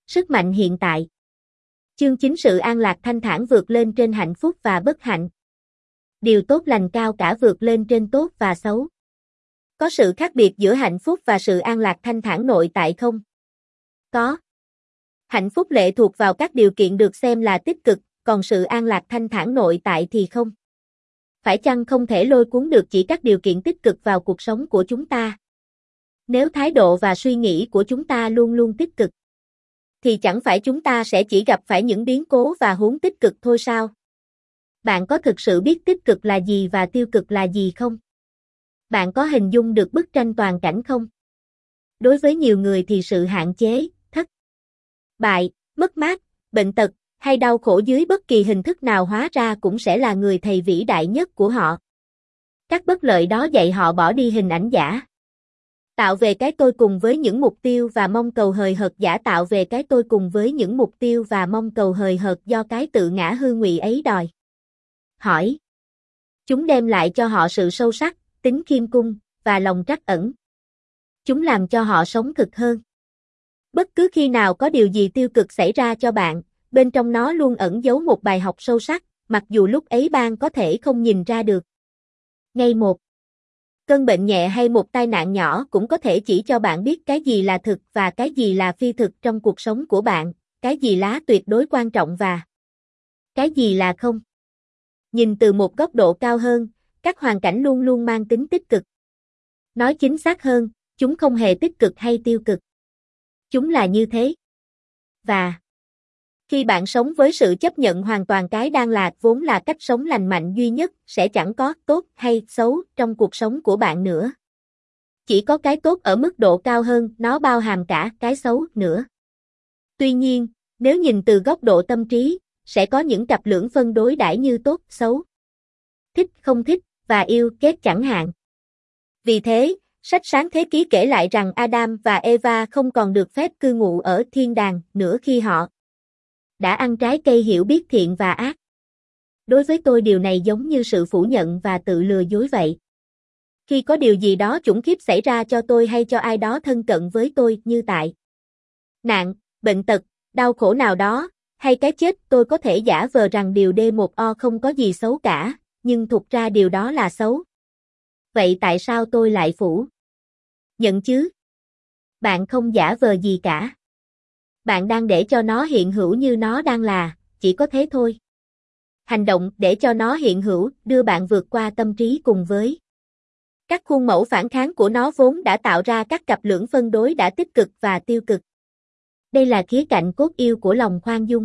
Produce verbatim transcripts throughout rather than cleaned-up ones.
Sức mạnh hiện tại. Chương chín sự an lạc thanh thản vượt lên trên hạnh phúc và bất hạnh. Điều tốt lành cao cả vượt lên trên tốt và xấu. Có sự khác biệt giữa hạnh phúc và sự an lạc thanh thản nội tại không? Có. Hạnh phúc lệ thuộc vào các điều kiện được xem là tích cực, còn sự an lạc thanh thản nội tại thì không. Phải chăng không thể lôi cuốn được chỉ các điều kiện tích cực vào cuộc sống của chúng ta? Nếu thái độ và suy nghĩ của chúng ta luôn luôn tích cực, thì chẳng phải chúng ta sẽ chỉ gặp phải những biến cố và huống tích cực thôi sao? Bạn có thực sự biết tích cực là gì và tiêu cực là gì không? Bạn có hình dung được bức tranh toàn cảnh không? Đối với nhiều người thì sự hạn chế, thất bại, mất mát, bệnh tật hay đau khổ dưới bất kỳ hình thức nào hóa ra cũng sẽ là người thầy vĩ đại nhất của họ. Các bất lợi đó dạy họ bỏ đi hình ảnh giả, tạo về cái tôi cùng với những mục tiêu và mong cầu hời hợt giả tạo về cái tôi cùng với những mục tiêu và mong cầu hời hợt do cái tự ngã hư ngụy ấy đòi hỏi. Chúng đem lại cho họ sự sâu sắc, tính khiêm cung và lòng trắc ẩn. Chúng làm cho họ sống thực hơn. Bất cứ khi nào có điều gì tiêu cực xảy ra cho bạn, bên trong nó luôn ẩn giấu một bài học sâu sắc, mặc dù lúc ấy bạn có thể không nhìn ra được. Ngay một cơn bệnh nhẹ hay một tai nạn nhỏ cũng có thể chỉ cho bạn biết cái gì là thực và cái gì là phi thực trong cuộc sống của bạn, cái gì là tuyệt đối quan trọng và cái gì là không. Nhìn từ một góc độ cao hơn, các hoàn cảnh luôn luôn mang tính tích cực. Nói chính xác hơn, chúng không hề tích cực hay tiêu cực. Chúng là như thế. Và khi bạn sống với sự chấp nhận hoàn toàn cái đang là vốn là cách sống lành mạnh duy nhất, sẽ chẳng có tốt hay xấu trong cuộc sống của bạn nữa. Chỉ có cái tốt ở mức độ cao hơn, nó bao hàm cả cái xấu nữa. Tuy nhiên, nếu nhìn từ góc độ tâm trí, sẽ có những cặp lưỡng phân đối đãi như tốt, xấu, thích, không thích và yêu, ghét chẳng hạn. Vì thế, sách Sáng Thế Ký kể lại rằng Adam và Eva không còn được phép cư ngụ ở thiên đàng nữa khi họ đã ăn trái cây hiểu biết thiện và ác. Đối với tôi điều này giống như sự phủ nhận và tự lừa dối vậy. Khi có điều gì đó khủng khiếp xảy ra cho tôi hay cho ai đó thân cận với tôi như tại nạn, bệnh tật, đau khổ nào đó, hay cái chết, tôi có thể giả vờ rằng điều D một O không có gì xấu cả, nhưng thực ra điều đó là xấu. Vậy tại sao tôi lại phủ nhận chứ? Bạn không giả vờ gì cả. Bạn đang để cho nó hiện hữu như nó đang là, chỉ có thế thôi. Hành động để cho nó hiện hữu đưa bạn vượt qua tâm trí cùng với các khuôn mẫu phản kháng của nó vốn đã tạo ra các cặp lưỡng phân đối đã tích cực và tiêu cực. Đây là khía cạnh cốt yếu của lòng khoan dung.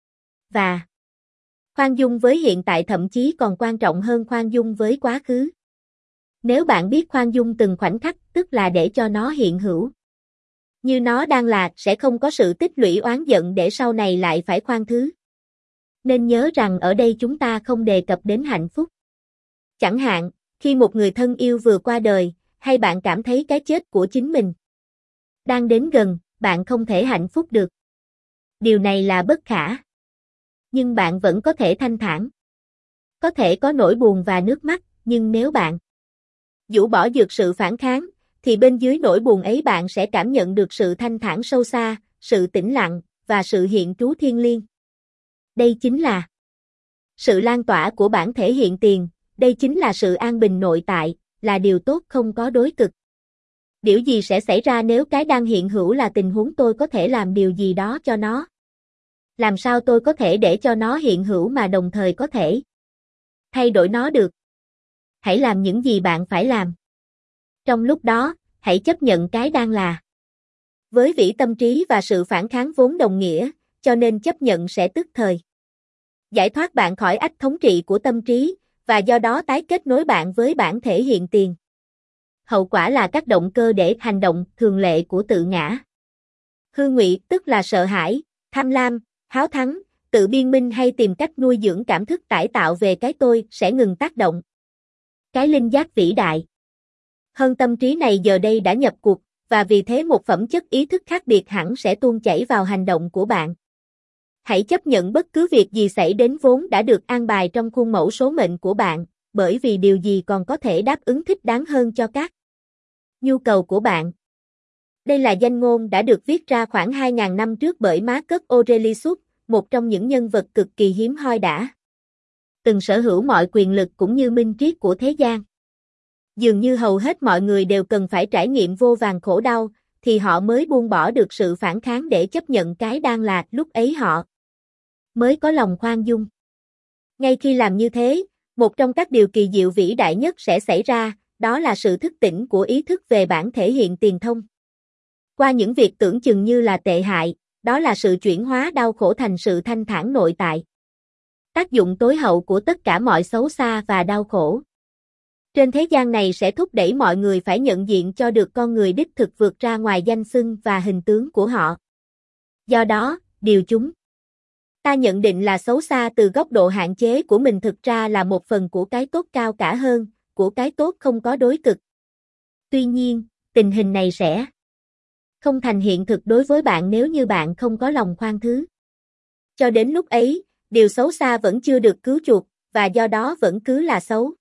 Và khoan dung với hiện tại thậm chí còn quan trọng hơn khoan dung với quá khứ. Nếu bạn biết khoan dung từng khoảnh khắc, tức là để cho nó hiện hữu như nó đang là, sẽ không có sự tích lũy oán giận để sau này lại phải khoan thứ. Nên nhớ rằng ở đây chúng ta không đề cập đến hạnh phúc. Chẳng hạn, khi một người thân yêu vừa qua đời, hay bạn cảm thấy cái chết của chính mình đang đến gần, bạn không thể hạnh phúc được. Điều này là bất khả. Nhưng bạn vẫn có thể thanh thản. Có thể có nỗi buồn và nước mắt, nhưng nếu bạn dũ bỏ dược sự phản kháng, thì bên dưới nỗi buồn ấy bạn sẽ cảm nhận được sự thanh thản sâu xa, sự tĩnh lặng, và sự hiện trú thiêng liêng. Đây chính là sự lan tỏa của bản thể hiện tiền, đây chính là sự an bình nội tại, là điều tốt không có đối cực. Điều gì sẽ xảy ra nếu cái đang hiện hữu là tình huống tôi có thể làm điều gì đó cho nó? Làm sao tôi có thể để cho nó hiện hữu mà đồng thời có thể thay đổi nó được? Hãy làm những gì bạn phải làm. Trong lúc đó, hãy chấp nhận cái đang là. Với vĩ tâm trí và sự phản kháng vốn đồng nghĩa, cho nên chấp nhận sẽ tức thời giải thoát bạn khỏi ách thống trị của tâm trí, và do đó tái kết nối bạn với bản thể hiện tiền. Hậu quả là các động cơ để hành động thường lệ của tự ngã hư ngụy, tức là sợ hãi, tham lam, háo thắng, tự biên minh hay tìm cách nuôi dưỡng cảm thức tải tạo về cái tôi sẽ ngừng tác động. Cái linh giác vĩ đại hơn tâm trí này giờ đây đã nhập cuộc, và vì thế một phẩm chất ý thức khác biệt hẳn sẽ tuôn chảy vào hành động của bạn. Hãy chấp nhận bất cứ việc gì xảy đến vốn đã được an bài trong khuôn mẫu số mệnh của bạn, bởi vì điều gì còn có thể đáp ứng thích đáng hơn cho các nhu cầu của bạn. Đây là danh ngôn đã được viết ra khoảng hai nghìn năm trước bởi Marcus Aurelius, một trong những nhân vật cực kỳ hiếm hoi đã từng sở hữu mọi quyền lực cũng như minh triết của thế gian. Dường như hầu hết mọi người đều cần phải trải nghiệm vô vàn khổ đau, thì họ mới buông bỏ được sự phản kháng để chấp nhận cái đang là, lúc ấy họ mới có lòng khoan dung. Ngay khi làm như thế, một trong các điều kỳ diệu vĩ đại nhất sẽ xảy ra, đó là sự thức tỉnh của ý thức về bản thể hiện tiền thông. Qua những việc tưởng chừng như là tệ hại, đó là sự chuyển hóa đau khổ thành sự thanh thản nội tại. Tác dụng tối hậu của tất cả mọi xấu xa và đau khổ trên thế gian này sẽ thúc đẩy mọi người phải nhận diện cho được con người đích thực vượt ra ngoài danh xưng và hình tướng của họ. Do đó, điều chúng ta nhận định là xấu xa từ góc độ hạn chế của mình thực ra là một phần của cái tốt cao cả hơn, của cái tốt không có đối cực. Tuy nhiên, tình hình này sẽ không thành hiện thực đối với bạn nếu như bạn không có lòng khoan thứ. Cho đến lúc ấy, điều xấu xa vẫn chưa được cứu chuộc, và do đó vẫn cứ là xấu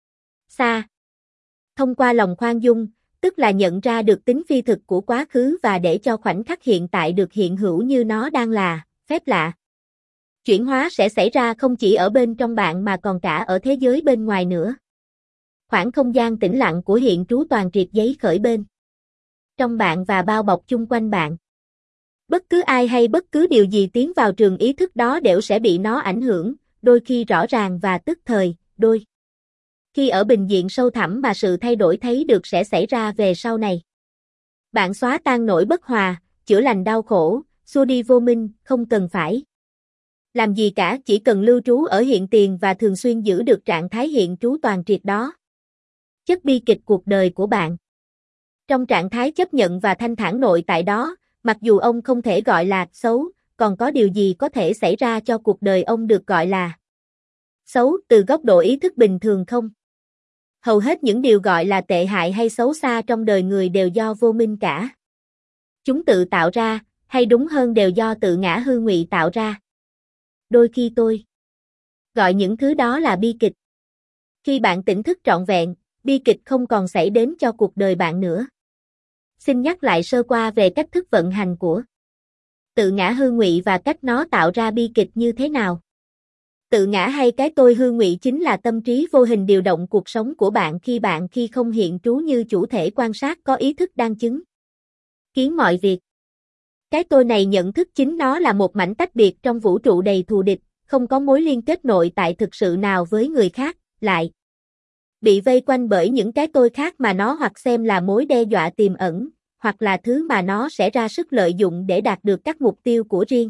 xa. Thông qua lòng khoan dung, tức là nhận ra được tính phi thực của quá khứ và để cho khoảnh khắc hiện tại được hiện hữu như nó đang là, phép lạ. Chuyển hóa sẽ xảy ra không chỉ ở bên trong bạn mà còn cả ở thế giới bên ngoài nữa. Khoảng không gian tĩnh lặng của hiện trú toàn triệt giấy khởi bên trong bạn và bao bọc chung quanh bạn. Bất cứ ai hay bất cứ điều gì tiến vào trường ý thức đó đều sẽ bị nó ảnh hưởng, đôi khi rõ ràng và tức thời, đôi khi ở bình diện sâu thẳm mà sự thay đổi thấy được sẽ xảy ra về sau này. Bạn xóa tan nỗi bất hòa, chữa lành đau khổ, xua đi vô minh, không cần phải làm gì cả, chỉ cần lưu trú ở hiện tiền và thường xuyên giữ được trạng thái hiện trú toàn triệt đó. Chất bi kịch cuộc đời của bạn. Trong trạng thái chấp nhận và thanh thản nội tại đó, mặc dù ông không thể gọi là xấu, còn có điều gì có thể xảy ra cho cuộc đời ông được gọi là xấu từ góc độ ý thức bình thường không? Hầu hết những điều gọi là tệ hại hay xấu xa trong đời người đều do vô minh cả. Chúng tự tạo ra, hay đúng hơn đều do tự ngã hư ngụy tạo ra. Đôi khi tôi gọi những thứ đó là bi kịch. Khi bạn tỉnh thức trọn vẹn, bi kịch không còn xảy đến cho cuộc đời bạn nữa. Xin nhắc lại sơ qua về cách thức vận hành của tự ngã hư ngụy và cách nó tạo ra bi kịch như thế nào. Tự ngã hay cái tôi hư ngụy chính là tâm trí vô hình điều động cuộc sống của bạn khi bạn khi không hiện trú như chủ thể quan sát có ý thức đang chứng kiến mọi việc. Cái tôi này nhận thức chính nó là một mảnh tách biệt trong vũ trụ đầy thù địch, không có mối liên kết nội tại thực sự nào với người khác, lại bị vây quanh bởi những cái tôi khác mà nó hoặc xem là mối đe dọa tiềm ẩn, hoặc là thứ mà nó sẽ ra sức lợi dụng để đạt được các mục tiêu của riêng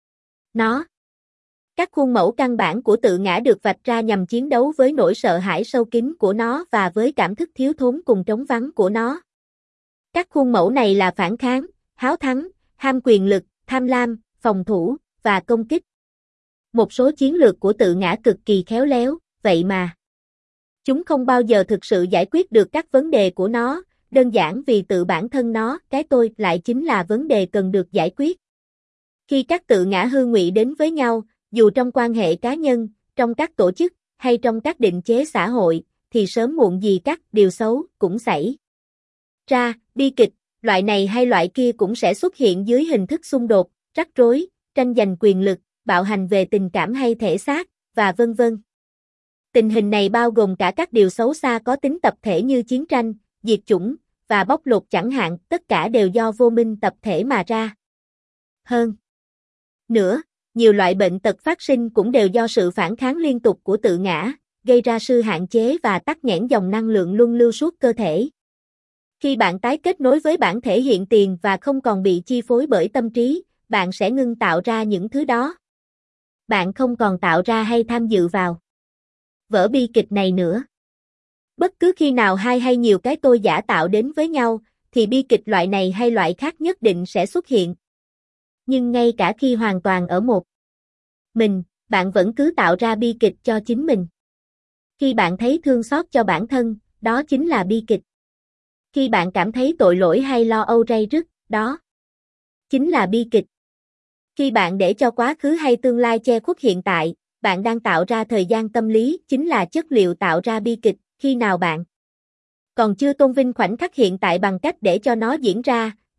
nó. Các khuôn mẫu căn bản của tự ngã được vạch ra nhằm chiến đấu với nỗi sợ hãi sâu kín của nó và với cảm thức thiếu thốn cùng trống vắng của nó. Các khuôn mẫu này là phản kháng, háo thắng, ham quyền lực, tham lam, phòng thủ, và công kích. Một số chiến lược của tự ngã cực kỳ khéo léo, vậy mà chúng không bao giờ thực sự giải quyết được các vấn đề của nó, đơn giản vì tự bản thân nó, cái tôi, lại chính là vấn đề cần được giải quyết. Khi các tự ngã hư ngụy đến với nhau, dù trong quan hệ cá nhân, trong các tổ chức, hay trong các định chế xã hội, thì sớm muộn gì các điều xấu cũng xảy ra, bi kịch, loại này hay loại kia cũng sẽ xuất hiện dưới hình thức xung đột, rắc rối, tranh giành quyền lực, bạo hành về tình cảm hay thể xác, và vân vân. Tình hình này bao gồm cả các điều xấu xa có tính tập thể như chiến tranh, diệt chủng, và bóc lột chẳng hạn, tất cả đều do vô minh tập thể mà ra. Hơn nữa, nhiều loại bệnh tật phát sinh cũng đều do sự phản kháng liên tục của tự ngã, gây ra sự hạn chế và tắc nghẽn dòng năng lượng luân lưu suốt cơ thể. Khi bạn tái kết nối với bản thể hiện tiền và không còn bị chi phối bởi tâm trí, bạn sẽ ngưng tạo ra những thứ đó. Bạn không còn tạo ra hay tham dự vào vở bi kịch này nữa. Bất cứ khi nào hai hay nhiều cái tôi giả tạo đến với nhau, thì bi kịch loại này hay loại khác nhất định sẽ xuất hiện. Nhưng ngay cả khi hoàn toàn ở một mình, bạn vẫn cứ tạo ra bi kịch cho chính mình. Khi bạn thấy thương xót cho bản thân, đó chính là bi kịch. Khi bạn cảm thấy tội lỗi hay lo âu ray rứt, đó chính là bi kịch. Khi bạn để cho quá khứ hay tương lai che khuất hiện tại, bạn đang tạo ra thời gian tâm lý, chính là chất liệu tạo ra bi kịch. Khi nào bạn còn chưa tôn vinh khoảnh khắc hiện tại bằng cách để cho nó diễn ra,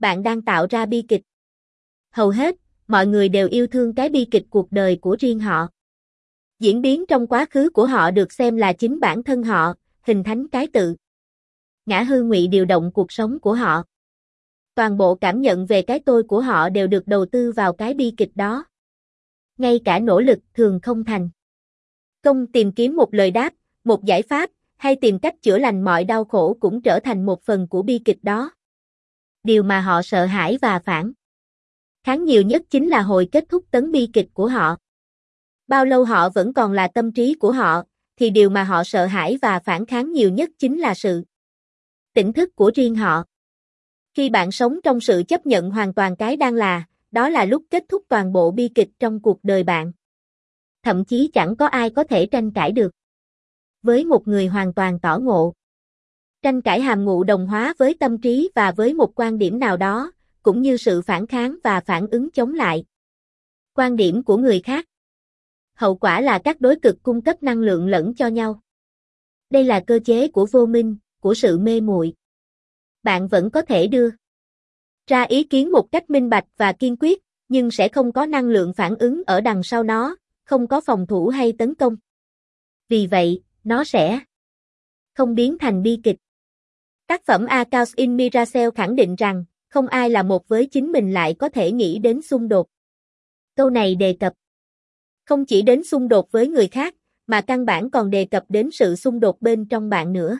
bạn đang tạo ra bi kịch. Hầu hết, mọi người đều yêu thương cái bi kịch cuộc đời của riêng họ. Diễn biến trong quá khứ của họ được xem là chính bản thân họ, hình thành cái tự ngã hư ngụy điều động cuộc sống của họ. Toàn bộ cảm nhận về cái tôi của họ đều được đầu tư vào cái bi kịch đó. Ngay cả nỗ lực thường không thành công tìm kiếm một lời đáp, một giải pháp, hay tìm cách chữa lành mọi đau khổ cũng trở thành một phần của bi kịch đó. Điều mà họ sợ hãi và phản kháng nhiều nhất chính là hồi kết thúc tấn bi kịch của họ. Bao lâu họ vẫn còn là tâm trí của họ, thì điều mà họ sợ hãi và phản kháng nhiều nhất chính là sự tỉnh thức của riêng họ. Khi bạn sống trong sự chấp nhận hoàn toàn cái đang là, đó là lúc kết thúc toàn bộ bi kịch trong cuộc đời bạn. Thậm chí chẳng có ai có thể tranh cãi được với một người hoàn toàn tỏ ngộ. Tranh cãi hàm ngụ đồng hóa với tâm trí và với một quan điểm nào đó, cũng như sự phản kháng và phản ứng chống lại quan điểm của người khác. Hậu quả là các đối cực cung cấp năng lượng lẫn cho nhau. Đây là cơ chế của vô minh, của sự mê muội. Bạn vẫn có thể đưa ra ý kiến một cách minh bạch và kiên quyết, nhưng sẽ không có năng lượng phản ứng ở đằng sau nó, không có phòng thủ hay tấn công. Vì vậy, nó sẽ không biến thành bi kịch. Tác phẩm A Chaos in Miracell khẳng định rằng, không ai là một với chính mình lại có thể nghĩ đến xung đột. Câu này đề cập không chỉ đến xung đột với người khác, mà căn bản còn đề cập đến sự xung đột bên trong bạn nữa.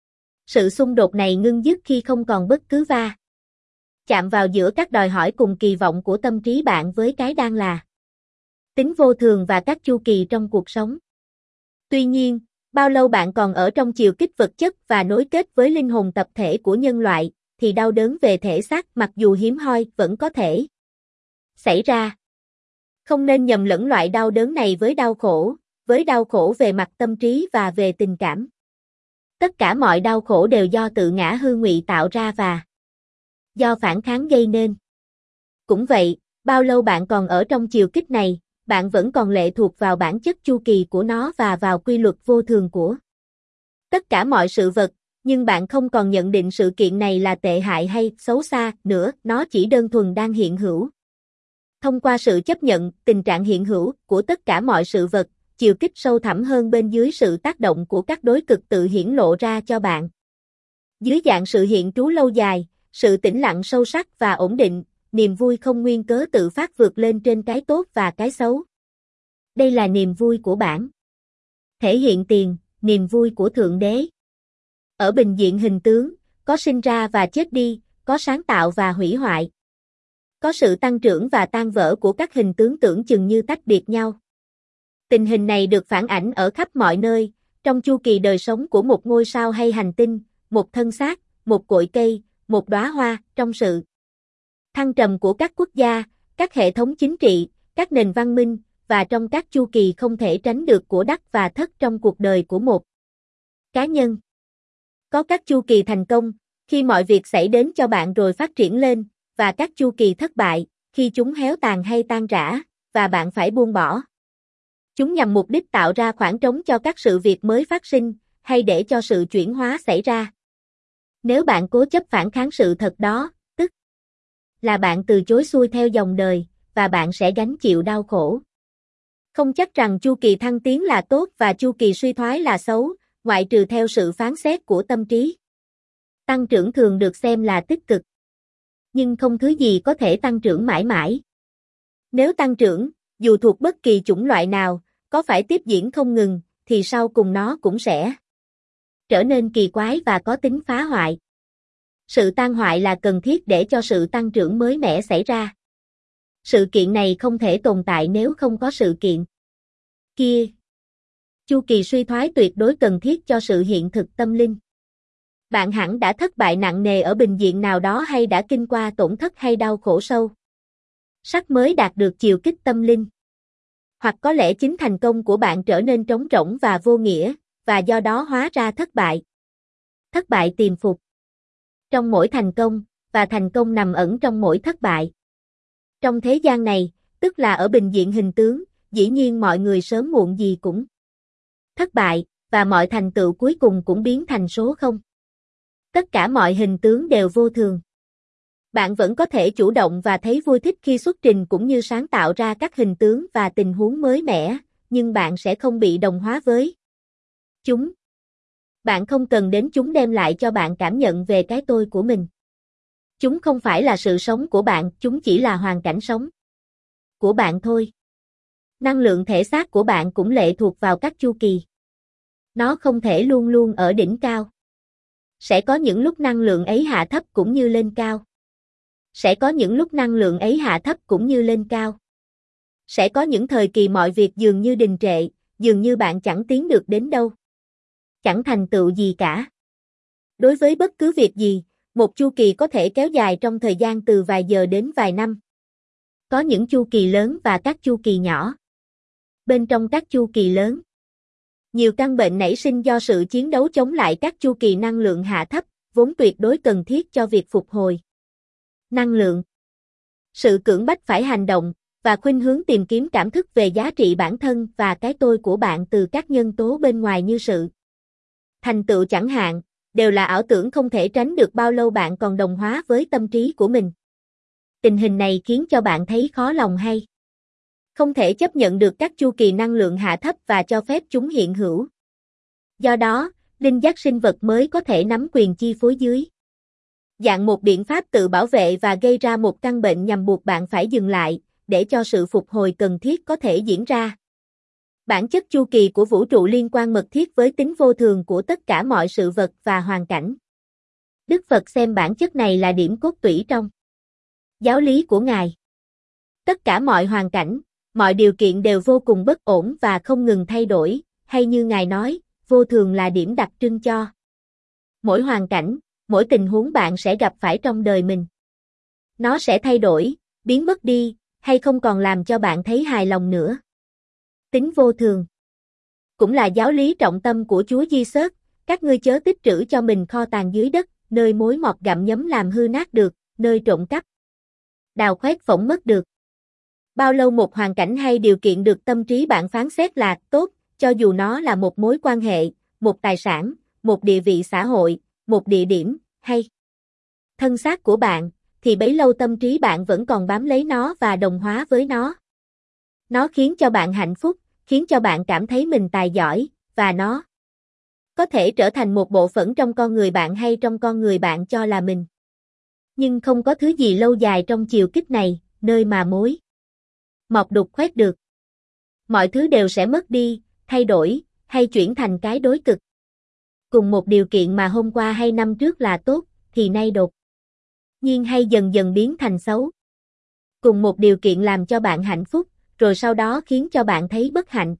Sự xung đột này ngưng dứt khi không còn bất cứ va chạm vào giữa các đòi hỏi cùng kỳ vọng của tâm trí bạn với cái đang là tính vô thường và các chu kỳ trong cuộc sống. Tuy nhiên, bao lâu bạn còn ở trong chiều kích vật chất và nối kết với linh hồn tập thể của nhân loại, thì đau đớn về thể xác mặc dù hiếm hoi vẫn có thể xảy ra. Không nên nhầm lẫn loại đau đớn này với đau khổ, với đau khổ về mặt tâm trí và về tình cảm. Tất cả mọi đau khổ đều do tự ngã hư ngụy tạo ra và do phản kháng gây nên. Cũng vậy, bao lâu bạn còn ở trong chiều kích này, bạn vẫn còn lệ thuộc vào bản chất chu kỳ của nó và vào quy luật vô thường của tất cả mọi sự vật, nhưng bạn không còn nhận định sự kiện này là tệ hại hay xấu xa nữa, nó chỉ đơn thuần đang hiện hữu. Thông qua sự chấp nhận tình trạng hiện hữu của tất cả mọi sự vật, chiều kích sâu thẳm hơn bên dưới sự tác động của các đối cực tự hiển lộ ra cho bạn. Dưới dạng sự hiện trú lâu dài, sự tĩnh lặng sâu sắc và ổn định, niềm vui không nguyên cớ tự phát vượt lên trên cái tốt và cái xấu. Đây là niềm vui của bản thể hiện tiền, niềm vui của Thượng Đế. Ở bình diện hình tướng, có sinh ra và chết đi, có sáng tạo và hủy hoại. Có sự tăng trưởng và tan vỡ của các hình tướng tưởng chừng như tách biệt nhau. Tình hình này được phản ảnh ở khắp mọi nơi, trong chu kỳ đời sống của một ngôi sao hay hành tinh, một thân xác, một cội cây, một đóa hoa, trong sự thăng trầm của các quốc gia, các hệ thống chính trị, các nền văn minh, và trong các chu kỳ không thể tránh được của đắc và thất trong cuộc đời của một cá nhân. Có các chu kỳ thành công, khi mọi việc xảy đến cho bạn rồi phát triển lên, và các chu kỳ thất bại, khi chúng héo tàn hay tan rã, và bạn phải buông bỏ. Chúng nhằm mục đích tạo ra khoảng trống cho các sự việc mới phát sinh, hay để cho sự chuyển hóa xảy ra. Nếu bạn cố chấp phản kháng sự thật đó, tức là bạn từ chối xuôi theo dòng đời, và bạn sẽ gánh chịu đau khổ. Không chắc rằng chu kỳ thăng tiến là tốt và chu kỳ suy thoái là xấu, ngoại trừ theo sự phán xét của tâm trí. Tăng trưởng thường được xem là tích cực. Nhưng không thứ gì có thể tăng trưởng mãi mãi. Nếu tăng trưởng, dù thuộc bất kỳ chủng loại nào, có phải tiếp diễn không ngừng, thì sau cùng nó cũng sẽ trở nên kỳ quái và có tính phá hoại. Sự tan hoại là cần thiết để cho sự tăng trưởng mới mẻ xảy ra. Sự kiện này không thể tồn tại nếu không có sự kiện kia. Chu kỳ suy thoái tuyệt đối cần thiết cho sự hiện thực tâm linh. Bạn hẳn đã thất bại nặng nề ở bình diện nào đó hay đã kinh qua tổn thất hay đau khổ sâu sắc mới đạt được chiều kích tâm linh. Hoặc có lẽ chính thành công của bạn trở nên trống rỗng và vô nghĩa, và do đó hóa ra thất bại. Thất bại tiềm phục trong mỗi thành công, và thành công nằm ẩn trong mỗi thất bại. Trong thế gian này, tức là ở bình diện hình tướng, dĩ nhiên mọi người sớm muộn gì cũng thất bại, và mọi thành tựu cuối cùng cũng biến thành số không. Tất cả mọi hình tướng đều vô thường. Bạn vẫn có thể chủ động và thấy vui thích khi xuất trình cũng như sáng tạo ra các hình tướng và tình huống mới mẻ, nhưng bạn sẽ không bị đồng hóa với chúng. Bạn không cần đến chúng đem lại cho bạn cảm nhận về cái tôi của mình. Chúng không phải là sự sống của bạn, chúng chỉ là hoàn cảnh sống của bạn thôi. Năng lượng thể xác của bạn cũng lệ thuộc vào các chu kỳ. Nó không thể luôn luôn ở đỉnh cao. Sẽ có những lúc năng lượng ấy hạ thấp cũng như lên cao. Sẽ có những lúc năng lượng ấy hạ thấp cũng như lên cao. Sẽ có những thời kỳ mọi việc dường như đình trệ, dường như bạn chẳng tiến được đến đâu. Chẳng thành tựu gì cả. Đối với bất cứ việc gì, một chu kỳ có thể kéo dài trong thời gian từ vài giờ đến vài năm. Có những chu kỳ lớn và các chu kỳ nhỏ. Bên trong các chu kỳ lớn, nhiều căn bệnh nảy sinh do sự chiến đấu chống lại các chu kỳ năng lượng hạ thấp, vốn tuyệt đối cần thiết cho việc phục hồi năng lượng. Sự cưỡng bách phải hành động, và khuynh hướng tìm kiếm cảm thức về giá trị bản thân và cái tôi của bạn từ các nhân tố bên ngoài như sự thành tựu chẳng hạn, đều là ảo tưởng không thể tránh được bao lâu bạn còn đồng hóa với tâm trí của mình. Tình hình này khiến cho bạn thấy khó lòng hay không thể chấp nhận được các chu kỳ năng lượng hạ thấp và cho phép chúng hiện hữu. Do đó, linh giác sinh vật mới có thể nắm quyền chi phối dưới dạng một biện pháp tự bảo vệ và gây ra một căn bệnh nhằm buộc bạn phải dừng lại, để cho sự phục hồi cần thiết có thể diễn ra. Bản chất chu kỳ của vũ trụ liên quan mật thiết với tính vô thường của tất cả mọi sự vật và hoàn cảnh. Đức Phật xem bản chất này là điểm cốt tủy trong giáo lý của Ngài. Tất cả mọi hoàn cảnh, mọi điều kiện đều vô cùng bất ổn và không ngừng thay đổi, hay như Ngài nói, vô thường là điểm đặc trưng cho mỗi hoàn cảnh, mỗi tình huống bạn sẽ gặp phải trong đời mình. Nó sẽ thay đổi, biến mất đi, hay không còn làm cho bạn thấy hài lòng nữa. Tính vô thường cũng là giáo lý trọng tâm của Chúa Giêsu. Các ngươi chớ tích trữ cho mình kho tàng dưới đất, nơi mối mọt gặm nhấm làm hư nát được, nơi trộm cắp đào khoét phỏng mất được. Bao lâu một hoàn cảnh hay điều kiện được tâm trí bạn phán xét là tốt, cho dù nó là một mối quan hệ, một tài sản, một địa vị xã hội, một địa điểm, hay thân xác của bạn, thì bấy lâu tâm trí bạn vẫn còn bám lấy nó và đồng hóa với nó. Nó khiến cho bạn hạnh phúc, khiến cho bạn cảm thấy mình tài giỏi, và nó có thể trở thành một bộ phận trong con người bạn hay trong con người bạn cho là mình. Nhưng không có thứ gì lâu dài trong chiều kích này, nơi mà mối mọt đục khoét được. Mọi thứ đều sẽ mất đi, thay đổi, hay chuyển thành cái đối cực. Cùng một điều kiện mà hôm qua hay năm trước là tốt, thì nay đột nhiên hay dần dần biến thành xấu. Cùng một điều kiện làm cho bạn hạnh phúc, rồi sau đó khiến cho bạn thấy bất hạnh.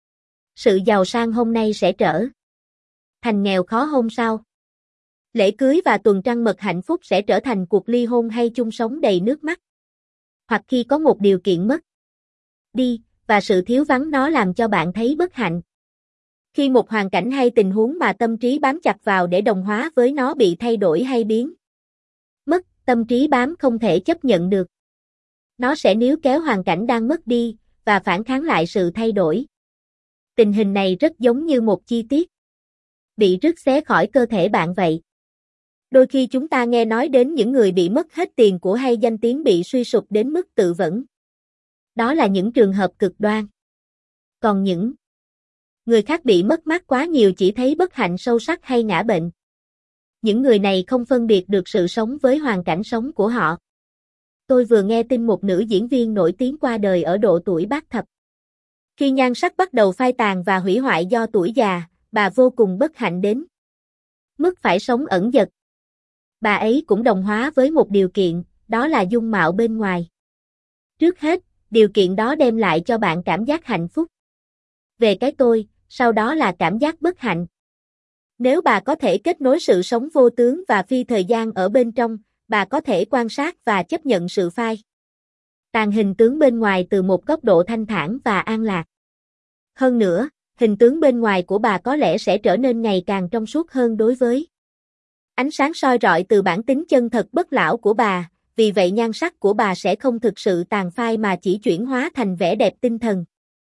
Sự giàu sang hôm nay sẽ trở thành nghèo khó hôm sau. Lễ cưới và tuần trăng mật hạnh phúc sẽ trở thành cuộc ly hôn hay chung sống đầy nước mắt. Hoặc khi có một điều kiện mất đi, và sự thiếu vắng nó làm cho bạn thấy bất hạnh. Khi một hoàn cảnh hay tình huống mà tâm trí bám chặt vào để đồng hóa với nó bị thay đổi hay biến mất, tâm trí bám không thể chấp nhận được. Nó sẽ níu kéo hoàn cảnh đang mất đi, và phản kháng lại sự thay đổi. Tình hình này rất giống như một chi tiết bị rứt xé khỏi cơ thể bạn vậy. Đôi khi chúng ta nghe nói đến những người bị mất hết tiền của hay danh tiếng bị suy sụp đến mức tự vẫn. Đó là những trường hợp cực đoan. Còn những người khác bị mất mát quá nhiều chỉ thấy bất hạnh sâu sắc hay ngã bệnh. Những người này không phân biệt được sự sống với hoàn cảnh sống của họ. Tôi vừa nghe tin một nữ diễn viên nổi tiếng qua đời ở độ tuổi bát thập. Khi nhan sắc bắt đầu phai tàn và hủy hoại do tuổi già, bà vô cùng bất hạnh đến mức phải sống ẩn dật. Bà ấy cũng đồng hóa với một điều kiện, đó là dung mạo bên ngoài. Trước hết, điều kiện đó đem lại cho bạn cảm giác hạnh phúc về cái tôi, sau đó là cảm giác bất hạnh. Nếu bà có thể kết nối sự sống vô tướng và phi thời gian ở bên trong, bà có thể quan sát và chấp nhận sự phai tàn hình tướng bên ngoài từ một góc độ thanh thản và an lạc. Hơn nữa, hình tướng bên ngoài của bà có lẽ sẽ trở nên ngày càng trong suốt hơn đối với ánh sáng soi rọi từ bản tính chân thật bất lão của bà, vì vậy nhan sắc của bà sẽ không thực sự tàn phai mà chỉ chuyển hóa thành vẻ đẹp tinh thần.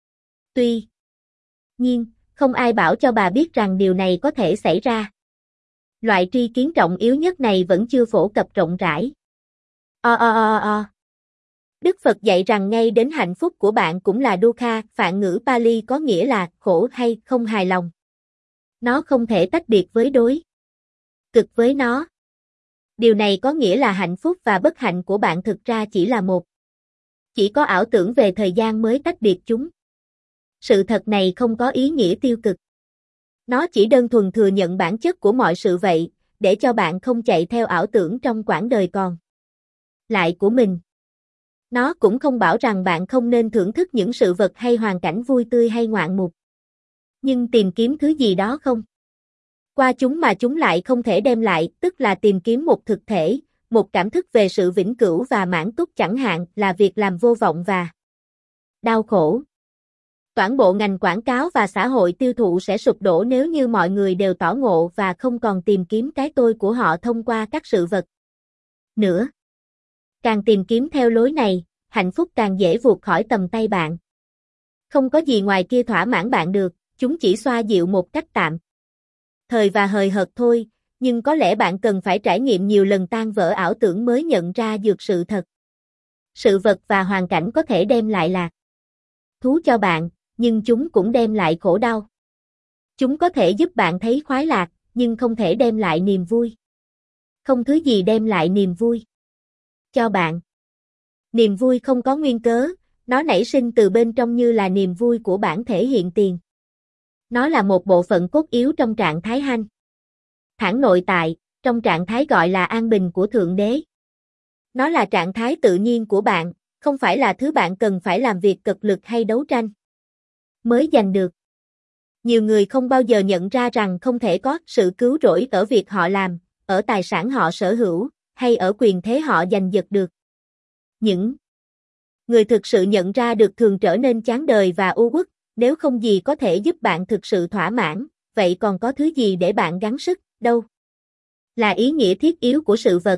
Tuy nhiên, không ai bảo cho bà biết rằng điều này có thể xảy ra. Loại tri kiến trọng yếu nhất này vẫn chưa phổ cập rộng rãi. O o o o. Đức Phật dạy rằng ngay đến hạnh phúc của bạn cũng là dukkha, phạn ngữ Pali có nghĩa là khổ hay không hài lòng. Nó không thể tách biệt với đối cực với nó. Điều này có nghĩa là hạnh phúc và bất hạnh của bạn thực ra chỉ là một. Chỉ có ảo tưởng về thời gian mới tách biệt chúng. Sự thật này không có ý nghĩa tiêu cực. Nó chỉ đơn thuần thừa nhận bản chất của mọi sự vậy, để cho bạn không chạy theo ảo tưởng trong quãng đời còn lại của mình. Nó cũng không bảo rằng bạn không nên thưởng thức những sự vật hay hoàn cảnh vui tươi hay ngoạn mục. Nhưng tìm kiếm thứ gì đó không qua chúng mà chúng lại không thể đem lại, tức là tìm kiếm một thực thể, một cảm thức về sự vĩnh cửu và mãn túc chẳng hạn, là việc làm vô vọng và đau khổ. Toàn bộ ngành quảng cáo và xã hội tiêu thụ sẽ sụp đổ nếu như mọi người đều tỏ ngộ và không còn tìm kiếm cái tôi của họ thông qua các sự vật nữa. Càng tìm kiếm theo lối này, hạnh phúc càng dễ vụt khỏi tầm tay bạn. Không có gì ngoài kia thỏa mãn bạn được, chúng chỉ xoa dịu một cách tạm thời và hời hợt thôi, nhưng có lẽ bạn cần phải trải nghiệm nhiều lần tan vỡ ảo tưởng mới nhận ra được sự thật. Sự vật và hoàn cảnh có thể đem lại lạc thú cho bạn, nhưng chúng cũng đem lại khổ đau. Chúng có thể giúp bạn thấy khoái lạc, nhưng không thể đem lại niềm vui. Không thứ gì đem lại niềm vui cho bạn. Niềm vui không có nguyên cớ, nó nảy sinh từ bên trong như là niềm vui của bản thể hiện tiền. Nó là một bộ phận cốt yếu trong trạng thái hanh thản nội tại, trong trạng thái gọi là an bình của Thượng Đế. Nó là trạng thái tự nhiên của bạn, không phải là thứ bạn cần phải làm việc cực lực hay đấu tranh mới giành được. Nhiều người không bao giờ nhận ra rằng không thể có sự cứu rỗi ở việc họ làm, ở tài sản họ sở hữu, hay ở quyền thế họ giành giật được. Những người thực sự nhận ra được thường trở nên chán đời và u uất, nếu không gì có thể giúp bạn thực sự thỏa mãn, vậy còn có thứ gì để bạn gắng sức, đâu? Là ý nghĩa thiết yếu của sự vật.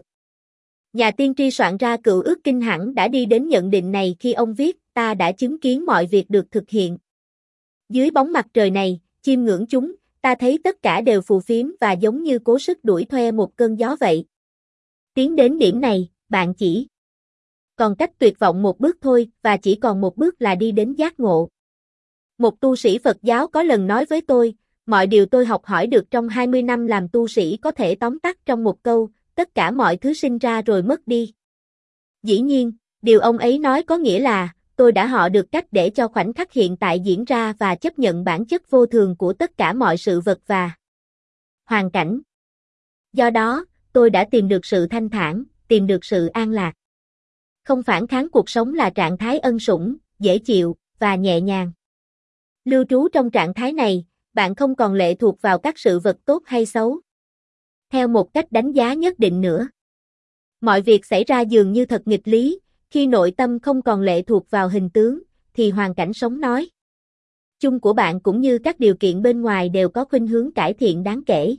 Nhà tiên tri soạn ra Cựu Ước Kinh hẳn đã đi đến nhận định này khi ông viết, ta đã chứng kiến mọi việc được thực hiện. Dưới bóng mặt trời này, chiêm ngưỡng chúng, ta thấy tất cả đều phù phiếm và giống như cố sức đuổi thuê một cơn gió vậy. Tiến đến điểm này, bạn chỉ còn cách tuyệt vọng một bước thôi, và chỉ còn một bước là đi đến giác ngộ. Một tu sĩ Phật giáo có lần nói với tôi, mọi điều tôi học hỏi được trong hai mươi năm làm tu sĩ có thể tóm tắt trong một câu, tất cả mọi thứ sinh ra rồi mất đi. Dĩ nhiên, điều ông ấy nói có nghĩa là, tôi đã họ được cách để cho khoảnh khắc hiện tại diễn ra và chấp nhận bản chất vô thường của tất cả mọi sự vật và hoàn cảnh. Do đó, tôi đã tìm được sự thanh thản, tìm được sự an lạc. Không phản kháng cuộc sống là trạng thái ân sủng, dễ chịu, và nhẹ nhàng. Lưu trú trong trạng thái này, bạn không còn lệ thuộc vào các sự vật tốt hay xấu. Theo một cách đánh giá nhất định nữa. Mọi việc xảy ra dường như thật nghịch lý, khi nội tâm không còn lệ thuộc vào hình tướng, thì hoàn cảnh sống nói chung của bạn cũng như các điều kiện bên ngoài đều có khuynh hướng cải thiện đáng kể.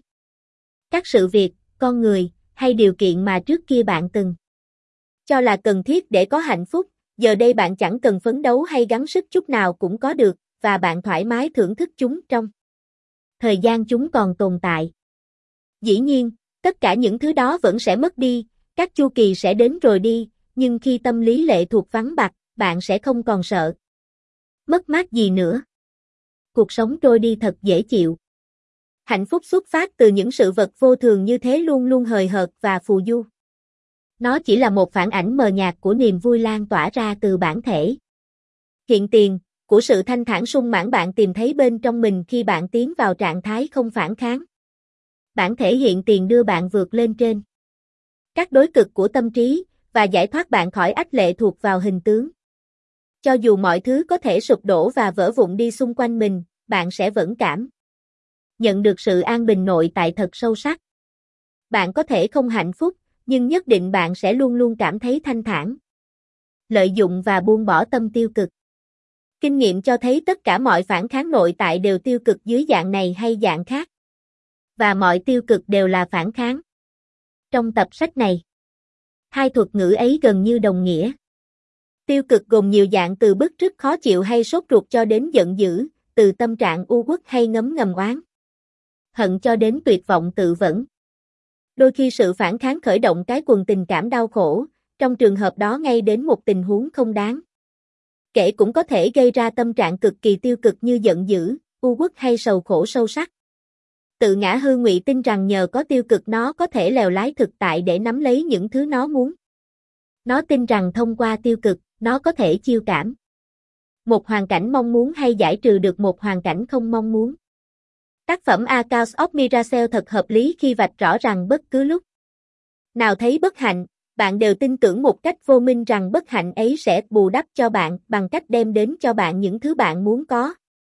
Các sự việc, con người, hay điều kiện mà trước kia bạn từng cho là cần thiết để có hạnh phúc, giờ đây bạn chẳng cần phấn đấu hay gắng sức chút nào cũng có được, và bạn thoải mái thưởng thức chúng trong thời gian chúng còn tồn tại. Dĩ nhiên, tất cả những thứ đó vẫn sẽ mất đi, các chu kỳ sẽ đến rồi đi, nhưng khi tâm lý lệ thuộc vắng bặt, bạn sẽ không còn sợ mất mát gì nữa. Cuộc sống trôi đi thật dễ chịu. Hạnh phúc xuất phát từ những sự vật vô thường như thế luôn luôn hời hợt và phù du. Nó chỉ là một phản ảnh mờ nhạt của niềm vui lan tỏa ra từ bản thể hiện tiền, của sự thanh thản sung mãn bạn tìm thấy bên trong mình khi bạn tiến vào trạng thái không phản kháng. Bản thể hiện tiền đưa bạn vượt lên trên các đối cực của tâm trí, và giải thoát bạn khỏi ách lệ thuộc vào hình tướng. Cho dù mọi thứ có thể sụp đổ và vỡ vụn đi xung quanh mình, bạn sẽ vẫn cảm nhận được sự an bình nội tại thật sâu sắc. Bạn có thể không hạnh phúc, nhưng nhất định bạn sẽ luôn luôn cảm thấy thanh thản. Lợi dụng và buông bỏ tâm tiêu cực. Kinh nghiệm cho thấy tất cả mọi phản kháng nội tại đều tiêu cực dưới dạng này hay dạng khác. Và mọi tiêu cực đều là phản kháng. Trong tập sách này, hai thuật ngữ ấy gần như đồng nghĩa. Tiêu cực gồm nhiều dạng từ bức rứt khó chịu hay sốt ruột cho đến giận dữ, từ tâm trạng u uất hay ngấm ngầm oán hận cho đến tuyệt vọng tự vẫn. Đôi khi sự phản kháng khởi động cái quần tình cảm đau khổ, trong trường hợp đó ngay đến một tình huống không đáng kể cũng có thể gây ra tâm trạng cực kỳ tiêu cực như giận dữ, u uất hay sầu khổ sâu sắc. Tự ngã hư ngụy tin rằng nhờ có tiêu cực nó có thể lèo lái thực tại để nắm lấy những thứ nó muốn. Nó tin rằng thông qua tiêu cực, nó có thể chiêu cảm một hoàn cảnh mong muốn hay giải trừ được một hoàn cảnh không mong muốn. Tác phẩm Accounts of Miracles thật hợp lý khi vạch rõ rằng bất cứ lúc nào thấy bất hạnh, bạn đều tin tưởng một cách vô minh rằng bất hạnh ấy sẽ bù đắp cho bạn bằng cách đem đến cho bạn những thứ bạn muốn có.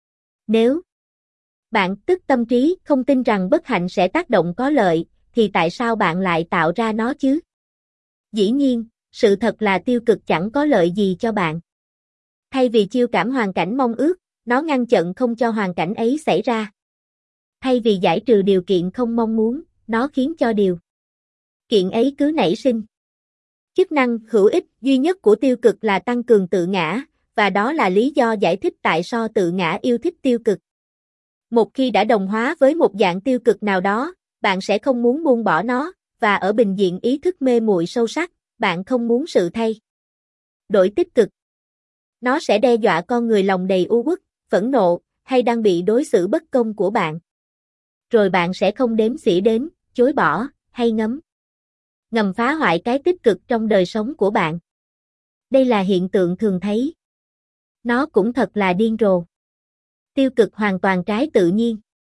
Nếu bạn, tức tâm trí, không tin rằng bất hạnh sẽ tác động có lợi, thì tại sao bạn lại tạo ra nó chứ? Dĩ nhiên, sự thật là tiêu cực chẳng có lợi gì cho bạn. Thay vì chiêu cảm hoàn cảnh mong ước, nó ngăn chặn không cho hoàn cảnh ấy xảy ra. Thay vì giải trừ điều kiện không mong muốn, nó khiến cho điều kiện ấy cứ nảy sinh. Chức năng hữu ích duy nhất của tiêu cực là tăng cường tự ngã, và đó là lý do giải thích tại sao tự ngã yêu thích tiêu cực. Một khi đã đồng hóa với một dạng tiêu cực nào đó, bạn sẽ không muốn buông bỏ nó, và ở bình diện ý thức mê muội sâu sắc, bạn không muốn sự thay đổi tích cực. Nó sẽ đe dọa con người lòng đầy u uất, phẫn nộ, hay đang bị đối xử bất công của bạn. Rồi bạn sẽ không đếm xỉa đến, chối bỏ, hay ngấm ngầm phá hoại cái tích cực trong đời sống của bạn. Đây là hiện tượng thường thấy. Nó cũng thật là điên rồ. Tiêu cực hoàn toàn trái tự nhiên.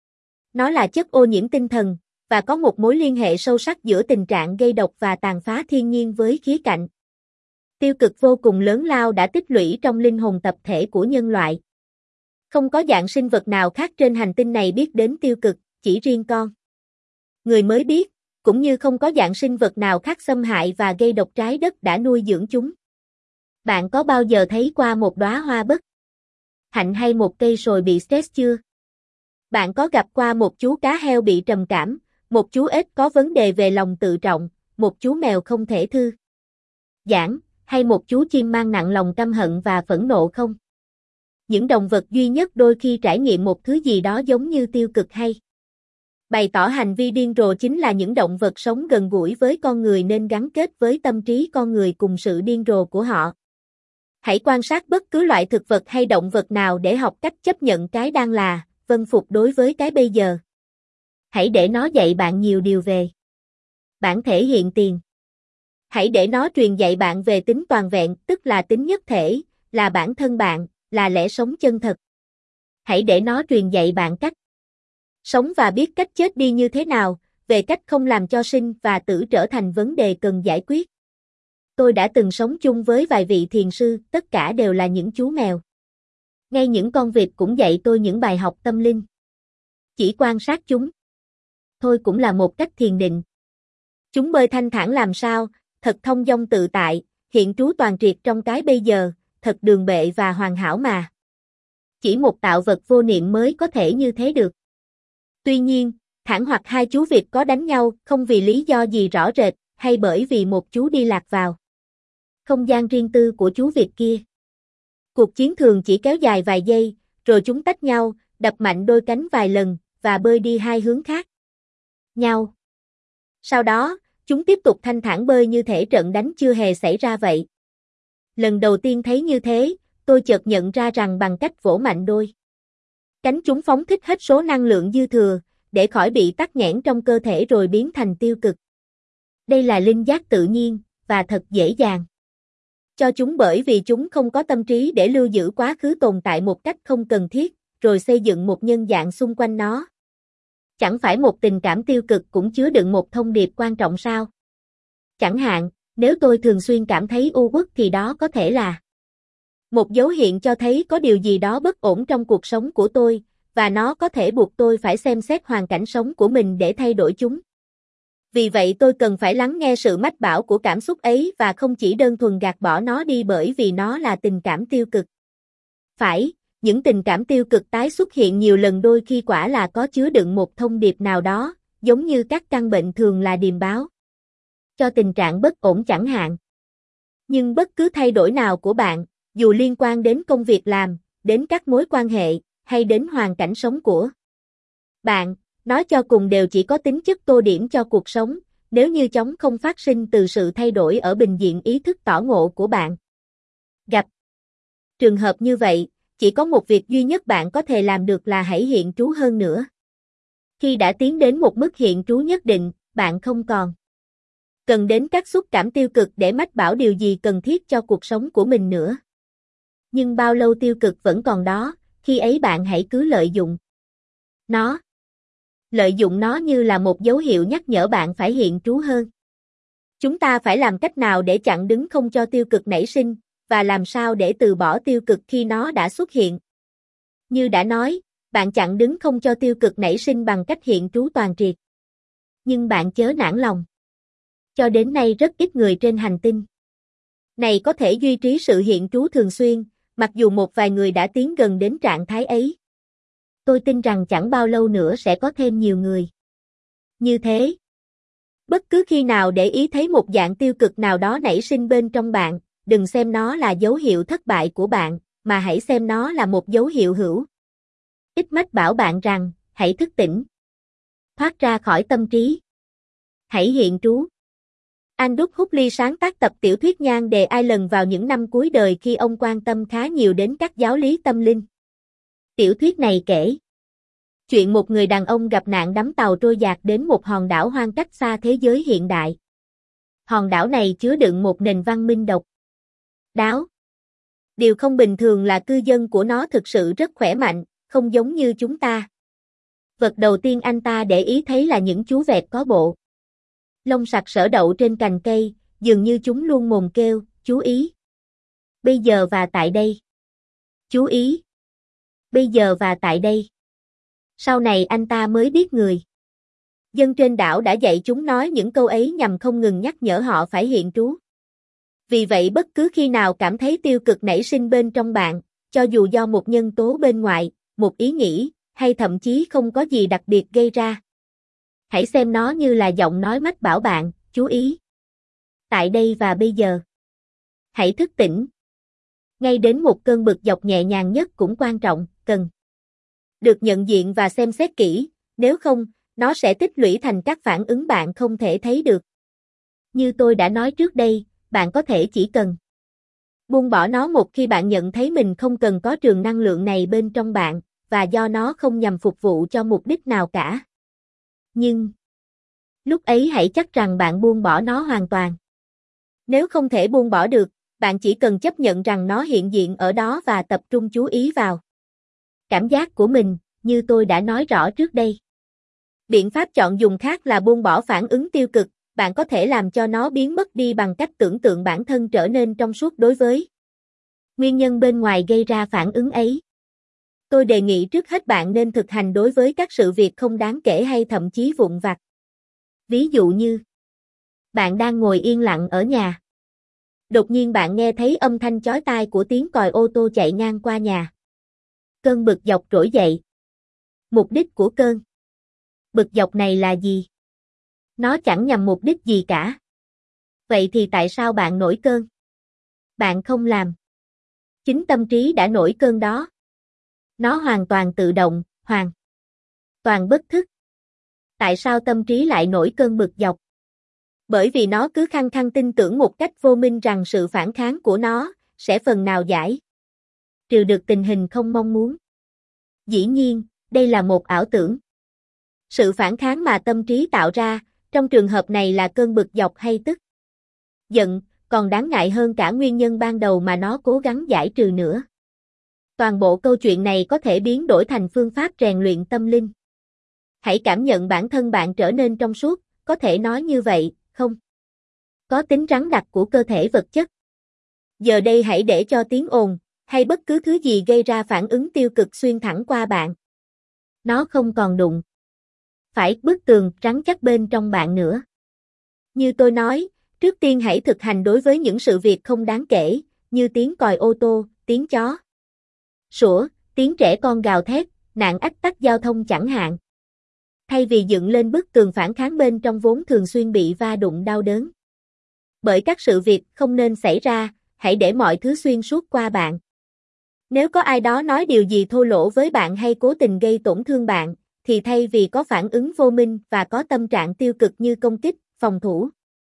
Nó là chất ô nhiễm tinh thần, và có một mối liên hệ sâu sắc giữa tình trạng gây độc và tàn phá thiên nhiên với khía cạnh tiêu cực vô cùng lớn lao đã tích lũy trong linh hồn tập thể của nhân loại. Không có dạng sinh vật nào khác trên hành tinh này biết đến tiêu cực, chỉ riêng con người mới biết, cũng như không có dạng sinh vật nào khác xâm hại và gây độc trái đất đã nuôi dưỡng chúng. Bạn có bao giờ thấy qua một đóa hoa bất hạnh hay một cây sồi bị stress chưa? Bạn có gặp qua một chú cá heo bị trầm cảm, một chú ếch có vấn đề về lòng tự trọng, một chú mèo không thể thư giãn, hay một chú chim mang nặng lòng căm hận và phẫn nộ không? Những động vật duy nhất đôi khi trải nghiệm một thứ gì đó giống như tiêu cực hay bày tỏ hành vi điên rồ chính là những động vật sống gần gũi với con người nên gắn kết với tâm trí con người cùng sự điên rồ của họ. Hãy quan sát bất cứ loại thực vật hay động vật nào để học cách chấp nhận cái đang là, vâng phục đối với cái bây giờ. Hãy để nó dạy bạn nhiều điều về bản thể hiện tiền. Hãy để nó truyền dạy bạn về tính toàn vẹn, tức là tính nhất thể, là bản thân bạn, là lẽ sống chân thật. Hãy để nó truyền dạy bạn cách sống và biết cách chết đi như thế nào, về cách không làm cho sinh và tử trở thành vấn đề cần giải quyết. Tôi đã từng sống chung với vài vị thiền sư, tất cả đều là những chú mèo. Ngay những con vịt cũng dạy tôi những bài học tâm linh. Chỉ quan sát chúng thôi cũng là một cách thiền định. Chúng bơi thanh thản làm sao, thật thông dong tự tại, hiện trú toàn triệt trong cái bây giờ, thật đường bệ và hoàn hảo mà. Chỉ một tạo vật vô niệm mới có thể như thế được. Tuy nhiên, thẳng hoặc hai chú vịt có đánh nhau không vì lý do gì rõ rệt, hay bởi vì một chú đi lạc vào không gian riêng tư của chú vịt kia. Cuộc chiến thường chỉ kéo dài vài giây, rồi chúng tách nhau, đập mạnh đôi cánh vài lần, và bơi đi hai hướng khác nhau. Sau đó, chúng tiếp tục thanh thản bơi như thể trận đánh chưa hề xảy ra vậy. Lần đầu tiên thấy như thế, tôi chợt nhận ra rằng bằng cách vỗ mạnh đôi cánh chúng phóng thích hết số năng lượng dư thừa, để khỏi bị tắc nghẽn trong cơ thể rồi biến thành tiêu cực. Đây là linh giác tự nhiên, và thật dễ dàng cho chúng bởi vì chúng không có tâm trí để lưu giữ quá khứ tồn tại một cách không cần thiết, rồi xây dựng một nhân dạng xung quanh nó. Chẳng phải một tình cảm tiêu cực cũng chứa đựng một thông điệp quan trọng sao? Chẳng hạn, nếu tôi thường xuyên cảm thấy u uất thì đó có thể là một dấu hiệu cho thấy có điều gì đó bất ổn trong cuộc sống của tôi, và nó có thể buộc tôi phải xem xét hoàn cảnh sống của mình để thay đổi chúng. Vì vậy tôi cần phải lắng nghe sự mách bảo của cảm xúc ấy và không chỉ đơn thuần gạt bỏ nó đi bởi vì nó là tình cảm tiêu cực. Phải, những tình cảm tiêu cực tái xuất hiện nhiều lần đôi khi quả là có chứa đựng một thông điệp nào đó, giống như các căn bệnh thường là điềm báo cho tình trạng bất ổn chẳng hạn. Nhưng bất cứ thay đổi nào của bạn, dù liên quan đến công việc làm, đến các mối quan hệ, hay đến hoàn cảnh sống của bạn, nói cho cùng đều chỉ có tính chất tô điểm cho cuộc sống, nếu như chúng không phát sinh từ sự thay đổi ở bình diện ý thức tỏ ngộ của bạn. Gặp trường hợp như vậy, chỉ có một việc duy nhất bạn có thể làm được là hãy hiện trú hơn nữa. Khi đã tiến đến một mức hiện trú nhất định, bạn không còn cần đến các xúc cảm tiêu cực để mách bảo điều gì cần thiết cho cuộc sống của mình nữa. Nhưng bao lâu tiêu cực vẫn còn đó, khi ấy bạn hãy cứ lợi dụng nó. Lợi dụng nó như là một dấu hiệu nhắc nhở bạn phải hiện trú hơn. Chúng ta phải làm cách nào để chặn đứng không cho tiêu cực nảy sinh, và làm sao để từ bỏ tiêu cực khi nó đã xuất hiện? Như đã nói, bạn chặn đứng không cho tiêu cực nảy sinh bằng cách hiện trú toàn triệt. Nhưng bạn chớ nản lòng. Cho đến nay rất ít người trên hành tinh này có thể duy trì sự hiện trú thường xuyên, mặc dù một vài người đã tiến gần đến trạng thái ấy. Tôi tin rằng chẳng bao lâu nữa sẽ có thêm nhiều người như thế. Bất cứ khi nào để ý thấy một dạng tiêu cực nào đó nảy sinh bên trong bạn, đừng xem nó là dấu hiệu thất bại của bạn, mà hãy xem nó là một dấu hiệu hữu ích mách bảo bạn rằng, hãy thức tỉnh. Thoát ra khỏi tâm trí. Hãy hiện trú. Aldous Huxley sáng tác tập tiểu thuyết Nhan đề Island vào những năm cuối đời khi ông quan tâm khá nhiều đến các giáo lý tâm linh. Tiểu thuyết này kể chuyện một người đàn ông gặp nạn đắm tàu trôi dạt đến một hòn đảo hoang cách xa thế giới hiện đại. Hòn đảo này chứa đựng một nền văn minh độc đáo. Điều không bình thường là cư dân của nó thực sự rất khỏe mạnh, không giống như chúng ta. Vật đầu tiên anh ta để ý thấy là những chú vẹt có bộ lông sặc sỡ đậu trên cành cây, dường như chúng luôn mồm kêu, chú ý. Bây giờ và tại đây. Chú ý. Bây giờ và tại đây. Sau này anh ta mới biết người dân trên đảo đã dạy chúng nói những câu ấy nhằm không ngừng nhắc nhở họ phải hiện trú. Vì vậy bất cứ khi nào cảm thấy tiêu cực nảy sinh bên trong bạn, cho dù do một nhân tố bên ngoài, một ý nghĩ, hay thậm chí không có gì đặc biệt gây ra, hãy xem nó như là giọng nói mách bảo bạn, chú ý. Tại đây và bây giờ. Hãy thức tỉnh. Ngay đến một cơn bực dọc nhẹ nhàng nhất cũng quan trọng, cần được nhận diện và xem xét kỹ, nếu không, nó sẽ tích lũy thành các phản ứng bạn không thể thấy được. Như tôi đã nói trước đây, bạn có thể chỉ cần buông bỏ nó một khi bạn nhận thấy mình không cần có trường năng lượng này bên trong bạn, và do nó không nhằm phục vụ cho mục đích nào cả. Nhưng, lúc ấy hãy chắc rằng bạn buông bỏ nó hoàn toàn. Nếu không thể buông bỏ được, bạn chỉ cần chấp nhận rằng nó hiện diện ở đó và tập trung chú ý vào cảm giác của mình, như tôi đã nói rõ trước đây. Biện pháp chọn dùng khác là buông bỏ phản ứng tiêu cực, bạn có thể làm cho nó biến mất đi bằng cách tưởng tượng bản thân trở nên trong suốt đối với nguyên nhân bên ngoài gây ra phản ứng ấy. Tôi đề nghị trước hết bạn nên thực hành đối với các sự việc không đáng kể hay thậm chí vụn vặt. Ví dụ như, bạn đang ngồi yên lặng ở nhà. Đột nhiên bạn nghe thấy âm thanh chói tai của tiếng còi ô tô chạy ngang qua nhà. Cơn bực dọc trỗi dậy. Mục đích của cơn bực dọc này là gì? Nó chẳng nhằm mục đích gì cả. Vậy thì tại sao bạn nổi cơn? Bạn không làm. Chính tâm trí đã nổi cơn đó. Nó hoàn toàn tự động, hoàn toàn bất thức. Tại sao tâm trí lại nổi cơn bực dọc? Bởi vì nó cứ khăng khăng tin tưởng một cách vô minh rằng sự phản kháng của nó sẽ phần nào giải trừ được tình hình không mong muốn. Dĩ nhiên, đây là một ảo tưởng. Sự phản kháng mà tâm trí tạo ra, trong trường hợp này là cơn bực dọc hay tức giận, còn đáng ngại hơn cả nguyên nhân ban đầu mà nó cố gắng giải trừ nữa. Toàn bộ câu chuyện này có thể biến đổi thành phương pháp rèn luyện tâm linh. Hãy cảm nhận bản thân bạn trở nên trong suốt, có thể nói như vậy, không? Có tính rắn đặc của cơ thể vật chất. Giờ đây hãy để cho tiếng ồn, hay bất cứ thứ gì gây ra phản ứng tiêu cực xuyên thẳng qua bạn. Nó không còn đụng phải bức tường rắn chắc bên trong bạn nữa. Như tôi nói, trước tiên hãy thực hành đối với những sự việc không đáng kể, như tiếng còi ô tô, tiếng chó sủa, tiếng trẻ con gào thét, nạn ách tắc giao thông chẳng hạn. Thay vì dựng lên bức tường phản kháng bên trong vốn thường xuyên bị va đụng đau đớn bởi các sự việc không nên xảy ra, hãy để mọi thứ xuyên suốt qua bạn. Nếu có ai đó nói điều gì thô lỗ với bạn hay cố tình gây tổn thương bạn, thì thay vì có phản ứng vô minh và có tâm trạng tiêu cực như công kích, phòng thủ,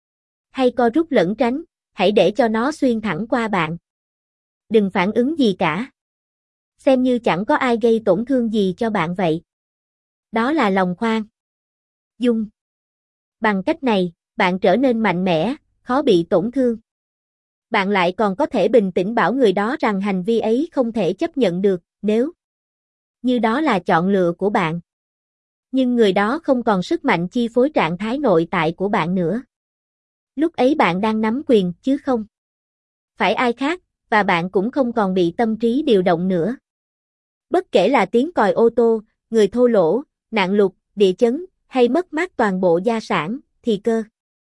hay co rút lẫn tránh, hãy để cho nó xuyên thẳng qua bạn. Đừng phản ứng gì cả. Xem như chẳng có ai gây tổn thương gì cho bạn vậy. Đó là lòng khoan dung. Bằng cách này, bạn trở nên mạnh mẽ, khó bị tổn thương. Bạn lại còn có thể bình tĩnh bảo người đó rằng hành vi ấy không thể chấp nhận được, nếu như đó là chọn lựa của bạn. Nhưng người đó không còn sức mạnh chi phối trạng thái nội tại của bạn nữa. Lúc ấy bạn đang nắm quyền, chứ không phải ai khác, và bạn cũng không còn bị tâm trí điều động nữa. Bất kể là tiếng còi ô tô, người thô lỗ, nạn lụt, địa chấn, hay mất mát toàn bộ gia sản, thì cơ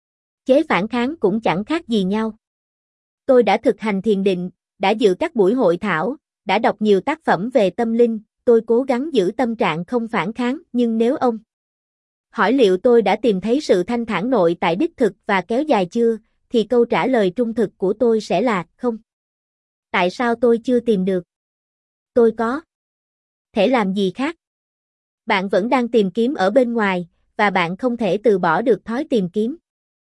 chế phản kháng cũng chẳng khác gì nhau. Tôi đã thực hành thiền định, đã dự các buổi hội thảo, đã đọc nhiều tác phẩm về tâm linh, tôi cố gắng giữ tâm trạng không phản kháng, nhưng nếu ông hỏi liệu tôi đã tìm thấy sự thanh thản nội tại đích thực và kéo dài chưa, thì câu trả lời trung thực của tôi sẽ là không. Tại sao tôi chưa tìm được? Tôi có thể làm gì khác? Bạn vẫn đang tìm kiếm ở bên ngoài, và bạn không thể từ bỏ được thói tìm kiếm.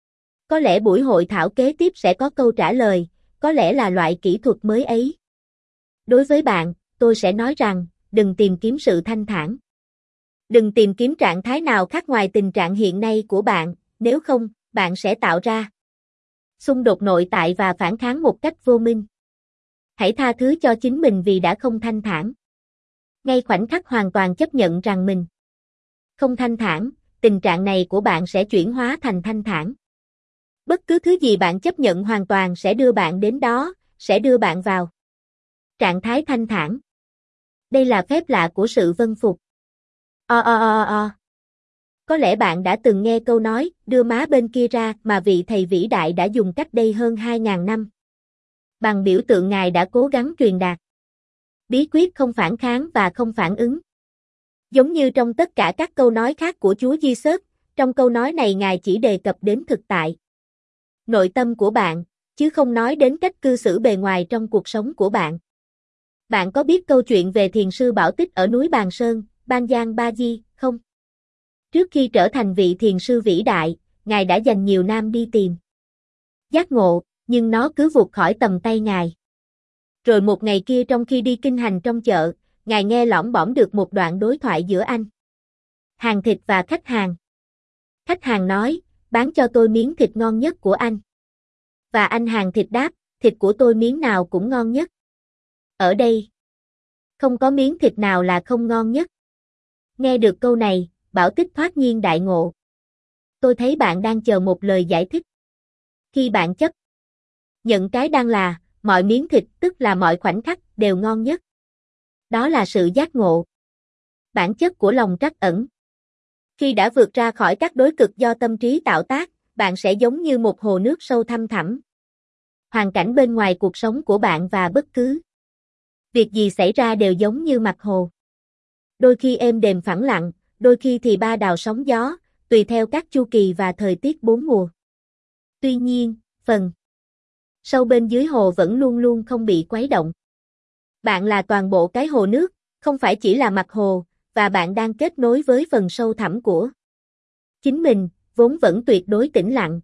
Có lẽ buổi hội thảo kế tiếp sẽ có câu trả lời, có lẽ là loại kỹ thuật mới ấy. Đối với bạn, tôi sẽ nói rằng, đừng tìm kiếm sự thanh thản. Đừng tìm kiếm trạng thái nào khác ngoài tình trạng hiện nay của bạn, nếu không, bạn sẽ tạo ra xung đột nội tại và phản kháng một cách vô minh. Hãy tha thứ cho chính mình vì đã không thanh thản. Ngay khoảnh khắc hoàn toàn chấp nhận rằng mình không thanh thản, tình trạng này của bạn sẽ chuyển hóa thành thanh thản. Bất cứ thứ gì bạn chấp nhận hoàn toàn sẽ đưa bạn đến đó, sẽ đưa bạn vào trạng thái thanh thản. Đây là phép lạ của sự vâng phục. O o o o. Có lẽ bạn đã từng nghe câu nói, đưa má bên kia ra, mà vị thầy vĩ đại đã dùng cách đây hơn hai nghìn năm. Bằng biểu tượng Ngài đã cố gắng truyền đạt bí quyết không phản kháng và không phản ứng. Giống như trong tất cả các câu nói khác của Chúa Giêsu, trong câu nói này Ngài chỉ đề cập đến thực tại nội tâm của bạn, chứ không nói đến cách cư xử bề ngoài trong cuộc sống của bạn. Bạn có biết câu chuyện về thiền sư Bảo Tích ở núi Bàn Sơn, Ban Giang Ba Di, không? Trước khi trở thành vị thiền sư vĩ đại, Ngài đã dành nhiều năm đi tìm giác ngộ, nhưng nó cứ vụt khỏi tầm tay Ngài. Rồi một ngày kia trong khi đi kinh hành trong chợ, Ngài nghe lỏm bỏm được một đoạn đối thoại giữa anh hàng thịt và khách hàng. Khách hàng nói, bán cho tôi miếng thịt ngon nhất của anh. Và anh hàng thịt đáp, thịt của tôi miếng nào cũng ngon nhất. Ở đây, không có miếng thịt nào là không ngon nhất. Nghe được câu này, Bảo Tích thoát nhiên đại ngộ. Tôi thấy bạn đang chờ một lời giải thích. Khi bạn chấp nhận cái đang là, mọi miếng thịt tức là mọi khoảnh khắc đều ngon nhất. Đó là sự giác ngộ. Bản chất của lòng trắc ẩn. Khi đã vượt ra khỏi các đối cực do tâm trí tạo tác, bạn sẽ giống như một hồ nước sâu thăm thẳm. Hoàn cảnh bên ngoài cuộc sống của bạn và bất cứ việc gì xảy ra đều giống như mặt hồ. Đôi khi êm đềm phẳng lặng, đôi khi thì ba đào sóng gió, tùy theo các chu kỳ và thời tiết bốn mùa. Tuy nhiên, phần sâu bên dưới hồ vẫn luôn luôn không bị quấy động. Bạn là toàn bộ cái hồ nước, không phải chỉ là mặt hồ, và bạn đang kết nối với phần sâu thẳm của chính mình, vốn vẫn tuyệt đối tĩnh lặng.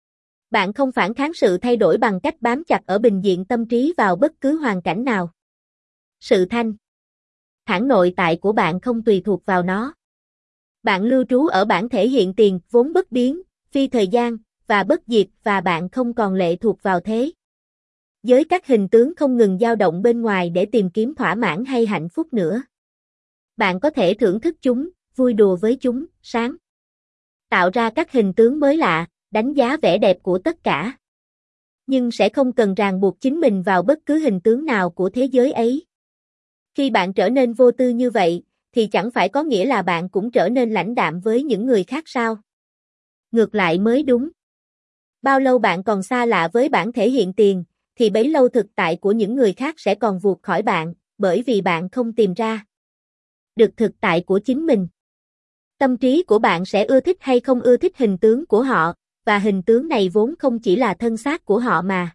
Bạn không phản kháng sự thay đổi bằng cách bám chặt ở bình diện tâm trí vào bất cứ hoàn cảnh nào. Sự thanh thản nội tại của bạn không tùy thuộc vào nó. Bạn lưu trú ở bản thể hiện tiền, vốn bất biến, phi thời gian, và bất diệt, và bạn không còn lệ thuộc vào thế giới các hình tướng không ngừng dao động bên ngoài để tìm kiếm thỏa mãn hay hạnh phúc nữa. Bạn có thể thưởng thức chúng, vui đùa với chúng, sáng tạo ra các hình tướng mới lạ, đánh giá vẻ đẹp của tất cả. Nhưng sẽ không cần ràng buộc chính mình vào bất cứ hình tướng nào của thế giới ấy. Khi bạn trở nên vô tư như vậy, thì chẳng phải có nghĩa là bạn cũng trở nên lãnh đạm với những người khác sao? Ngược lại mới đúng. Bao lâu bạn còn xa lạ với bản thể hiện tiền, thì bấy lâu thực tại của những người khác sẽ còn vụt khỏi bạn, bởi vì bạn không tìm ra được thực tại của chính mình. Tâm trí của bạn sẽ ưa thích hay không ưa thích hình tướng của họ, và hình tướng này vốn không chỉ là thân xác của họ mà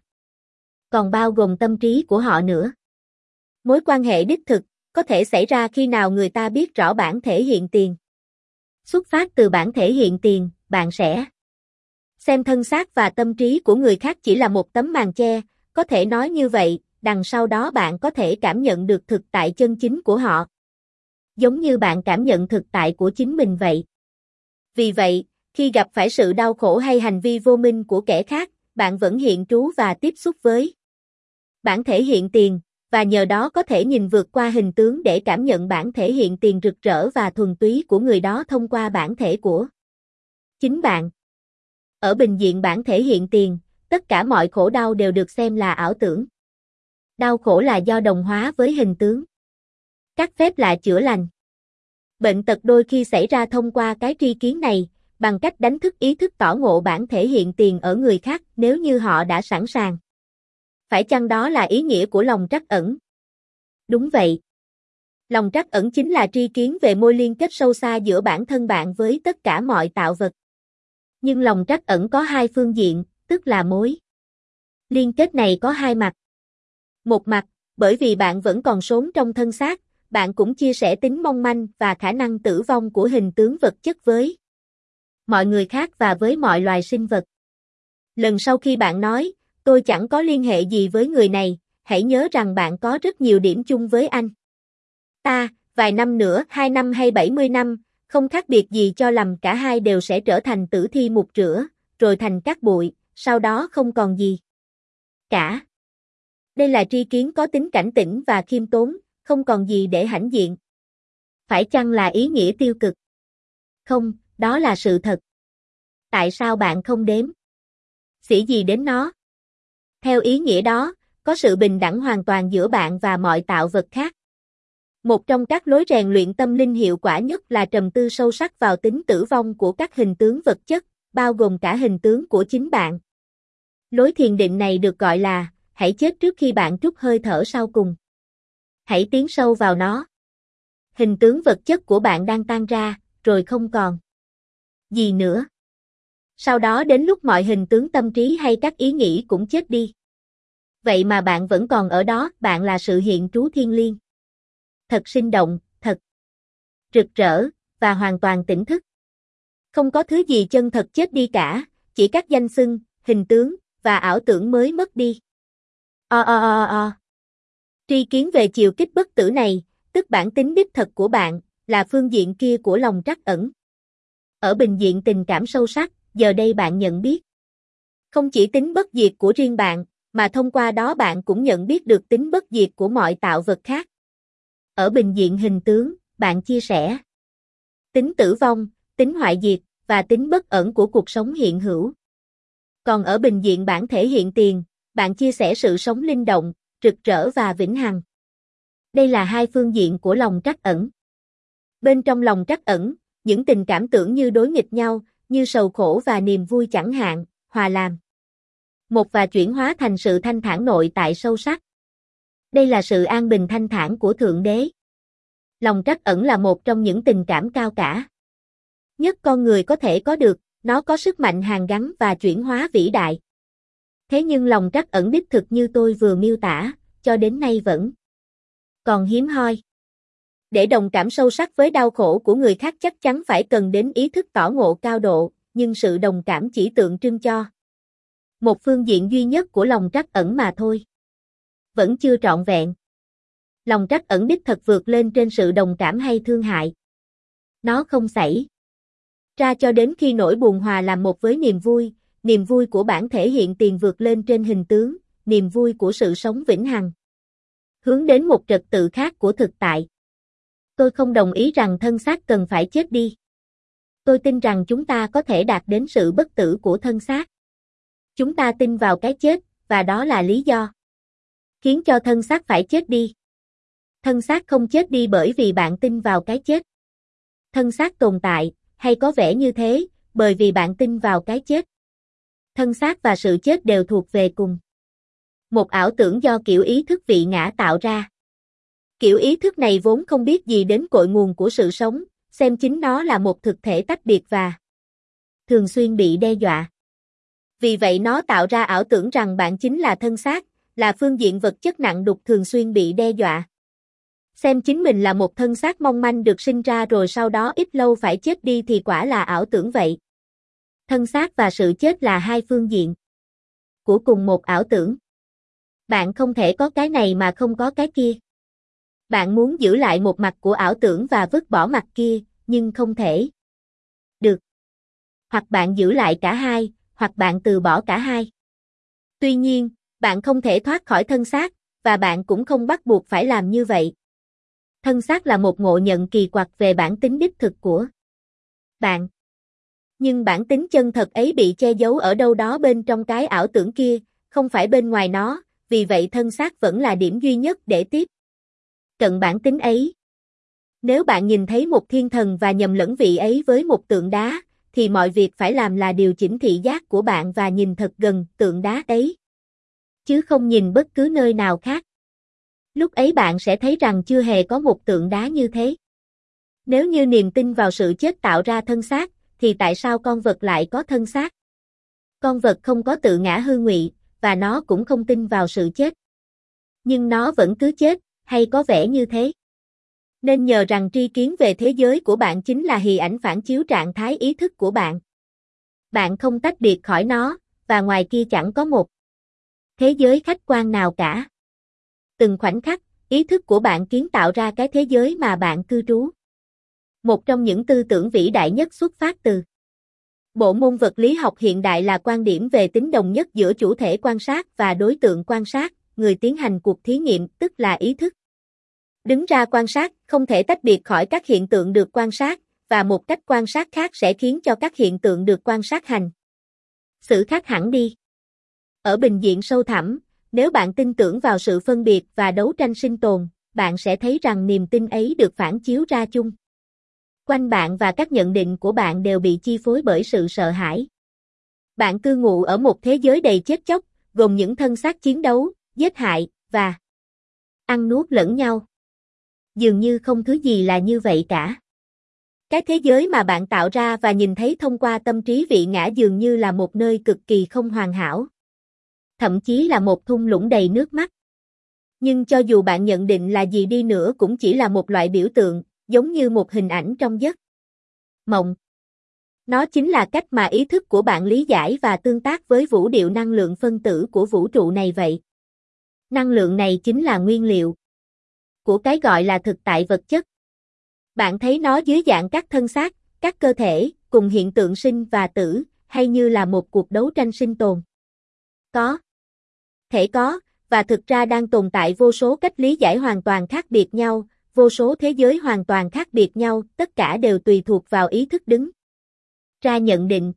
còn bao gồm tâm trí của họ nữa. Mối quan hệ đích thực có thể xảy ra khi nào người ta biết rõ bản thể hiện tiền. Xuất phát từ bản thể hiện tiền, bạn sẽ Xem thân xác và tâm trí của người khác chỉ là một tấm màn che, có thể nói như vậy, đằng sau đó bạn có thể cảm nhận được thực tại chân chính của họ. Giống như bạn cảm nhận thực tại của chính mình vậy. Vì vậy, khi gặp phải sự đau khổ hay hành vi vô minh của kẻ khác, bạn vẫn hiện trú và tiếp xúc với bản thể hiện tiền, và nhờ đó có thể nhìn vượt qua hình tướng để cảm nhận bản thể hiện tiền rực rỡ và thuần túy của người đó thông qua bản thể của chính bạn. Ở bình diện bản thể hiện tiền, tất cả mọi khổ đau đều được xem là ảo tưởng. Đau khổ là do đồng hóa với hình tướng. Các phép lạ chữa lành. Bệnh tật đôi khi xảy ra thông qua cái tri kiến này, bằng cách đánh thức ý thức tỏ ngộ bản thể hiện tiền ở người khác nếu như họ đã sẵn sàng. Phải chăng đó là ý nghĩa của lòng trắc ẩn? Đúng vậy. Lòng trắc ẩn chính là tri kiến về mối liên kết sâu xa giữa bản thân bạn với tất cả mọi tạo vật. Nhưng lòng trắc ẩn có hai phương diện, tức là mối liên kết này có hai mặt. Một mặt, bởi vì bạn vẫn còn sống trong thân xác, bạn cũng chia sẻ tính mong manh và khả năng tử vong của hình tướng vật chất với mọi người khác và với mọi loài sinh vật. Lần sau khi bạn nói, tôi chẳng có liên hệ gì với người này, hãy nhớ rằng bạn có rất nhiều điểm chung với anh ta, vài năm nữa, hai năm hay bảy mươi năm, không khác biệt gì cho lầm cả hai đều sẽ trở thành tử thi mục rửa, rồi thành cát bụi, sau đó không còn gì cả. Đây là tri kiến có tính cảnh tỉnh và khiêm tốn, không còn gì để hãnh diện. Phải chăng là ý nghĩa tiêu cực? Không, đó là sự thật. Tại sao bạn không đếm xỉ gì đến nó? Theo ý nghĩa đó, có sự bình đẳng hoàn toàn giữa bạn và mọi tạo vật khác. Một trong các lối rèn luyện tâm linh hiệu quả nhất là trầm tư sâu sắc vào tính tử vong của các hình tướng vật chất, bao gồm cả hình tướng của chính bạn. Lối thiền định này được gọi là hãy chết trước khi bạn trút hơi thở sau cùng. Hãy tiến sâu vào nó. Hình tướng vật chất của bạn đang tan ra, rồi không còn gì nữa. Sau đó đến lúc mọi hình tướng tâm trí hay các ý nghĩ cũng chết đi. Vậy mà bạn vẫn còn ở đó, bạn là sự hiện trú thiêng liêng. Thật sinh động, thật rực rỡ, và hoàn toàn tỉnh thức. Không có thứ gì chân thật chết đi cả, chỉ các danh xưng, hình tướng, và ảo tưởng mới mất đi. O o o o. Tri kiến về chiều kích bất tử này, tức bản tính đích thực của bạn, là phương diện kia của lòng trắc ẩn. Ở bình diện tình cảm sâu sắc, giờ đây bạn nhận biết không chỉ tính bất diệt của riêng bạn, mà thông qua đó bạn cũng nhận biết được tính bất diệt của mọi tạo vật khác. Ở bình diện hình tướng, bạn chia sẻ tính tử vong, tính hoại diệt, và tính bất ẩn của cuộc sống hiện hữu. Còn ở bình diện bản thể hiện tiền, bạn chia sẻ sự sống linh động, rực rỡ và vĩnh hằng. Đây là hai phương diện của lòng trắc ẩn. Bên trong lòng trắc ẩn, những tình cảm tưởng như đối nghịch nhau, như sầu khổ và niềm vui chẳng hạn, hòa làm một và chuyển hóa thành sự thanh thản nội tại sâu sắc. Đây là sự an bình thanh thản của Thượng Đế. Lòng trắc ẩn là một trong những tình cảm cao cả nhất con người có thể có được, nó có sức mạnh hàn gắn và chuyển hóa vĩ đại. Thế nhưng lòng trắc ẩn đích thực như tôi vừa miêu tả, cho đến nay vẫn còn hiếm hoi. Để đồng cảm sâu sắc với đau khổ của người khác chắc chắn phải cần đến ý thức tỏ ngộ cao độ, nhưng sự đồng cảm chỉ tượng trưng cho một phương diện duy nhất của lòng trắc ẩn mà thôi. Vẫn chưa trọn vẹn. Lòng trắc ẩn đích thật vượt lên trên sự đồng cảm hay thương hại. Nó không xảy ra cho đến khi nỗi buồn hòa làm một với niềm vui, niềm vui của bản thể hiện tiền vượt lên trên hình tướng, niềm vui của sự sống vĩnh hằng. Hướng đến một trật tự khác của thực tại. Tôi không đồng ý rằng thân xác cần phải chết đi. Tôi tin rằng chúng ta có thể đạt đến sự bất tử của thân xác. Chúng ta tin vào cái chết, và đó là lý do khiến cho thân xác phải chết đi. Thân xác không chết đi bởi vì bạn tin vào cái chết. Thân xác tồn tại, hay có vẻ như thế, bởi vì bạn tin vào cái chết. Thân xác và sự chết đều thuộc về cùng một ảo tưởng do kiểu ý thức vị ngã tạo ra. Kiểu ý thức này vốn không biết gì đến cội nguồn của sự sống, xem chính nó là một thực thể tách biệt và thường xuyên bị đe dọa. Vì vậy nó tạo ra ảo tưởng rằng bạn chính là thân xác, là phương diện vật chất nặng đục thường xuyên bị đe dọa. Xem chính mình là một thân xác mong manh được sinh ra rồi sau đó ít lâu phải chết đi thì quả là ảo tưởng vậy. Thân xác và sự chết là hai phương diện của cùng một ảo tưởng. Bạn không thể có cái này mà không có cái kia. Bạn muốn giữ lại một mặt của ảo tưởng và vứt bỏ mặt kia, nhưng không thể được. Hoặc bạn giữ lại cả hai, hoặc bạn từ bỏ cả hai. Tuy nhiên, bạn không thể thoát khỏi thân xác, và bạn cũng không bắt buộc phải làm như vậy. Thân xác là một ngộ nhận kỳ quặc về bản tính đích thực của bạn. Nhưng bản tính chân thật ấy bị che giấu ở đâu đó bên trong cái ảo tưởng kia, không phải bên ngoài nó, vì vậy thân xác vẫn là điểm duy nhất để tiếp cận bản tính ấy. Nếu bạn nhìn thấy một thiên thần và nhầm lẫn vị ấy với một tượng đá, thì mọi việc phải làm là điều chỉnh thị giác của bạn và nhìn thật gần tượng đá ấy, chứ không nhìn bất cứ nơi nào khác. Lúc ấy bạn sẽ thấy rằng chưa hề có một tượng đá như thế. Nếu như niềm tin vào sự chết tạo ra thân xác, thì tại sao con vật lại có thân xác? Con vật không có tự ngã hư ngụy, và nó cũng không tin vào sự chết. Nhưng nó vẫn cứ chết, hay có vẻ như thế. Nên nhờ rằng tri kiến về thế giới của bạn chính là hình ảnh phản chiếu trạng thái ý thức của bạn. Bạn không tách biệt khỏi nó, và ngoài kia chẳng có một thế giới khách quan nào cả. Từng khoảnh khắc, ý thức của bạn kiến tạo ra cái thế giới mà bạn cư trú. Một trong những tư tưởng vĩ đại nhất xuất phát từ bộ môn vật lý học hiện đại là quan điểm về tính đồng nhất giữa chủ thể quan sát và đối tượng quan sát, người tiến hành cuộc thí nghiệm, tức là ý thức. Đứng ra quan sát, không thể tách biệt khỏi các hiện tượng được quan sát, và một cách quan sát khác sẽ khiến cho các hiện tượng được quan sát hành xử khác hẳn đi. Ở bình diện sâu thẳm, nếu bạn tin tưởng vào sự phân biệt và đấu tranh sinh tồn, bạn sẽ thấy rằng niềm tin ấy được phản chiếu ra chung quanh bạn và các nhận định của bạn đều bị chi phối bởi sự sợ hãi. Bạn cư ngụ ở một thế giới đầy chết chóc, gồm những thân xác chiến đấu, giết hại, và ăn nuốt lẫn nhau. Dường như không thứ gì là như vậy cả. Cái thế giới mà bạn tạo ra và nhìn thấy thông qua tâm trí vị ngã dường như là một nơi cực kỳ không hoàn hảo. Thậm chí là một thung lũng đầy nước mắt. Nhưng cho dù bạn nhận định là gì đi nữa cũng chỉ là một loại biểu tượng, giống như một hình ảnh trong giấc mộng. Nó chính là cách mà ý thức của bạn lý giải và tương tác với vũ điệu năng lượng phân tử của vũ trụ này vậy. Năng lượng này chính là nguyên liệu của cái gọi là thực tại vật chất. Bạn thấy nó dưới dạng các thân xác, các cơ thể, cùng hiện tượng sinh và tử, hay như là một cuộc đấu tranh sinh tồn. Có thể có, và thực ra đang tồn tại vô số cách lý giải hoàn toàn khác biệt nhau, vô số thế giới hoàn toàn khác biệt nhau, tất cả đều tùy thuộc vào ý thức đứng ra nhận định.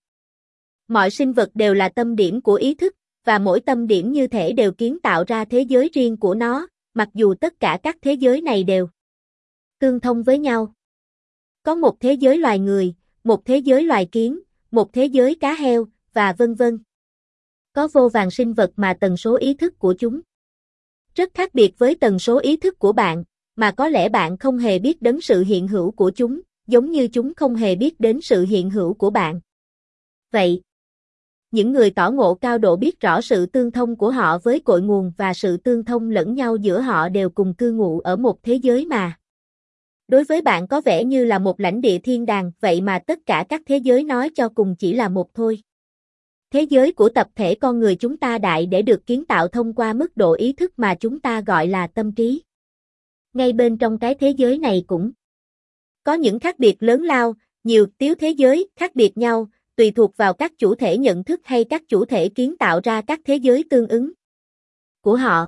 Mọi sinh vật đều là tâm điểm của ý thức, và mỗi tâm điểm như thể đều kiến tạo ra thế giới riêng của nó, mặc dù tất cả các thế giới này đều tương thông với nhau. Có một thế giới loài người, một thế giới loài kiến, một thế giới cá heo, và vân vân. Có vô vàn sinh vật mà tần số ý thức của chúng rất khác biệt với tần số ý thức của bạn, mà có lẽ bạn không hề biết đến sự hiện hữu của chúng, giống như chúng không hề biết đến sự hiện hữu của bạn. Vậy, những người tỏ ngộ cao độ biết rõ sự tương thông của họ với cội nguồn và sự tương thông lẫn nhau giữa họ đều cùng cư ngụ ở một thế giới mà đối với bạn có vẻ như là một lãnh địa thiên đàng, vậy mà tất cả các thế giới nói cho cùng chỉ là một thôi. Thế giới của tập thể con người chúng ta đại để được kiến tạo thông qua mức độ ý thức mà chúng ta gọi là tâm trí. Ngay bên trong cái thế giới này cũng có những khác biệt lớn lao, nhiều tiếu thế giới khác biệt nhau, tùy thuộc vào các chủ thể nhận thức hay các chủ thể kiến tạo ra các thế giới tương ứng của họ.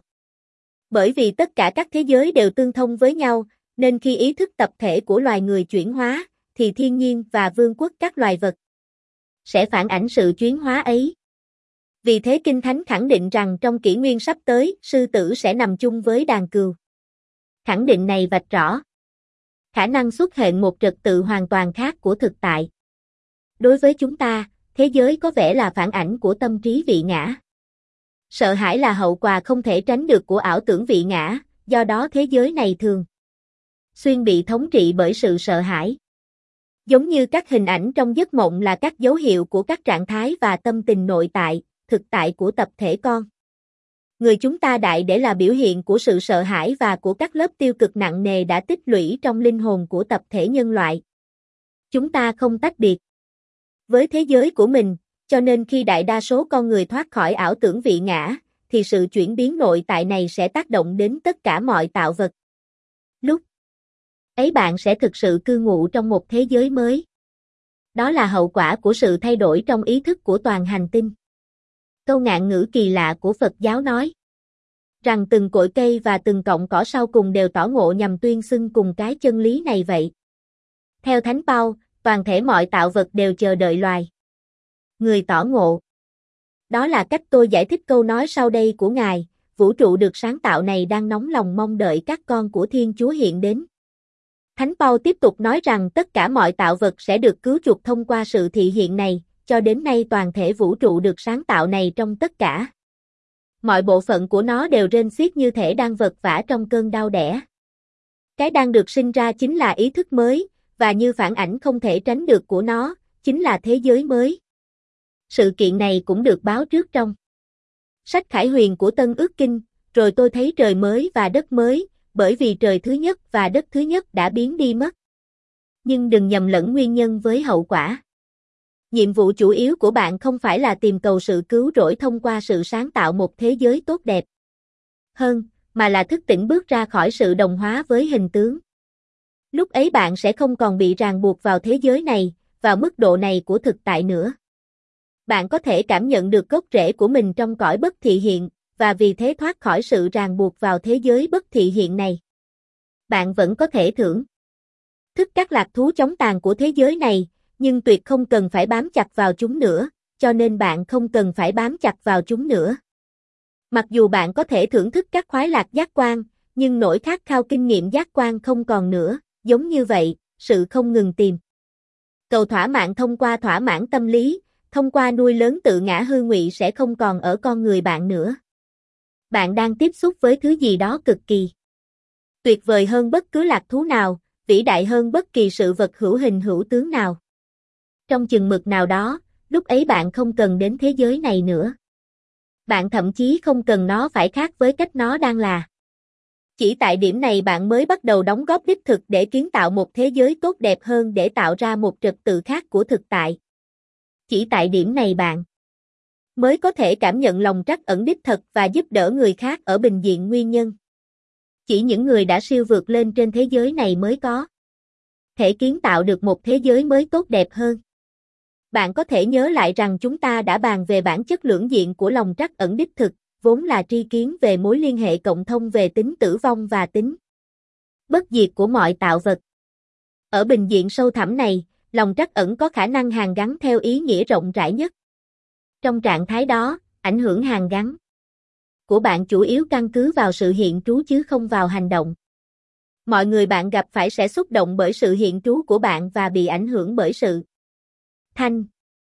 Bởi vì tất cả các thế giới đều tương thông với nhau, nên khi ý thức tập thể của loài người chuyển hóa, thì thiên nhiên và vương quốc các loài vật sẽ phản ảnh sự chuyển hóa ấy. Vì thế Kinh Thánh khẳng định rằng trong kỷ nguyên sắp tới, sư tử sẽ nằm chung với đàn cừu. Khẳng định này vạch rõ khả năng xuất hiện một trật tự hoàn toàn khác của thực tại. Đối với chúng ta, thế giới có vẻ là phản ảnh của tâm trí vị ngã. Sợ hãi là hậu quả không thể tránh được của ảo tưởng vị ngã, do đó thế giới này thường xuyên bị thống trị bởi sự sợ hãi. Giống như các hình ảnh trong giấc mộng là các dấu hiệu của các trạng thái và tâm tình nội tại, thực tại của tập thể con người chúng ta đại để là biểu hiện của sự sợ hãi và của các lớp tiêu cực nặng nề đã tích lũy trong linh hồn của tập thể nhân loại. Chúng ta không tách biệt với thế giới của mình, cho nên khi đại đa số con người thoát khỏi ảo tưởng vị ngã, thì sự chuyển biến nội tại này sẽ tác động đến tất cả mọi tạo vật. Lúc ấy bạn sẽ thực sự cư ngụ trong một thế giới mới. Đó là hậu quả của sự thay đổi trong ý thức của toàn hành tinh. Câu ngạn ngữ kỳ lạ của Phật giáo nói rằng từng cội cây và từng cọng cỏ sau cùng đều tỏ ngộ nhằm tuyên xưng cùng cái chân lý này vậy. Theo Thánh Paul, toàn thể mọi tạo vật đều chờ đợi loài người tỏ ngộ. Đó là cách tôi giải thích câu nói sau đây của Ngài, vũ trụ được sáng tạo này đang nóng lòng mong đợi các con của Thiên Chúa hiện đến. Thánh Paul tiếp tục nói rằng tất cả mọi tạo vật sẽ được cứu chuộc thông qua sự thị hiện này, cho đến nay toàn thể vũ trụ được sáng tạo này trong tất cả mọi bộ phận của nó đều rên xiết như thể đang vật vã trong cơn đau đẻ. Cái đang được sinh ra chính là ý thức mới, và như phản ảnh không thể tránh được của nó, chính là thế giới mới. Sự kiện này cũng được báo trước trong sách Khải Huyền của Tân Ước Kinh, rồi tôi thấy trời mới và đất mới, bởi vì trời thứ nhất và đất thứ nhất đã biến đi mất. Nhưng đừng nhầm lẫn nguyên nhân với hậu quả. Nhiệm vụ chủ yếu của bạn không phải là tìm cầu sự cứu rỗi thông qua sự sáng tạo một thế giới tốt đẹp hơn, mà là thức tỉnh bước ra khỏi sự đồng hóa với hình tướng. Lúc ấy bạn sẽ không còn bị ràng buộc vào thế giới này, vào mức độ này của thực tại nữa. Bạn có thể cảm nhận được gốc rễ của mình trong cõi bất thị hiện, và vì thế thoát khỏi sự ràng buộc vào thế giới bất thị hiện này. Bạn vẫn có thể thưởng thức các lạc thú chóng tàn của thế giới này, nhưng tuyệt không cần phải bám chặt vào chúng nữa, cho nên bạn không cần phải bám chặt vào chúng nữa. Mặc dù bạn có thể thưởng thức các khoái lạc giác quan, nhưng nỗi khát khao kinh nghiệm giác quan không còn nữa, giống như vậy, sự không ngừng tìm cầu thỏa mãn thông qua thỏa mãn tâm lý, thông qua nuôi lớn tự ngã hư ngụy sẽ không còn ở con người bạn nữa. Bạn đang tiếp xúc với thứ gì đó cực kỳ tuyệt vời hơn bất cứ lạc thú nào, vĩ đại hơn bất kỳ sự vật hữu hình hữu tướng nào. Trong chừng mực nào đó, lúc ấy bạn không cần đến thế giới này nữa. Bạn thậm chí không cần nó phải khác với cách nó đang là. Chỉ tại điểm này bạn mới bắt đầu đóng góp đích thực để kiến tạo một thế giới tốt đẹp hơn, để tạo ra một trật tự khác của thực tại. Chỉ tại điểm này bạn mới có thể cảm nhận lòng trắc ẩn đích thật và giúp đỡ người khác ở bình diện nguyên nhân. Chỉ những người đã siêu vượt lên trên thế giới này mới có thể kiến tạo được một thế giới mới tốt đẹp hơn. Bạn có thể nhớ lại rằng chúng ta đã bàn về bản chất lưỡng diện của lòng trắc ẩn đích thực, vốn là tri kiến về mối liên hệ cộng thông về tính tử vong và tính bất diệt của mọi tạo vật. Ở bình diện sâu thẳm này, lòng trắc ẩn có khả năng hàn gắn theo ý nghĩa rộng rãi nhất. Trong trạng thái đó, ảnh hưởng hàn gắn của bạn chủ yếu căn cứ vào sự hiện trú chứ không vào hành động. Mọi người bạn gặp phải sẽ xúc động bởi sự hiện trú của bạn và bị ảnh hưởng bởi sự thanh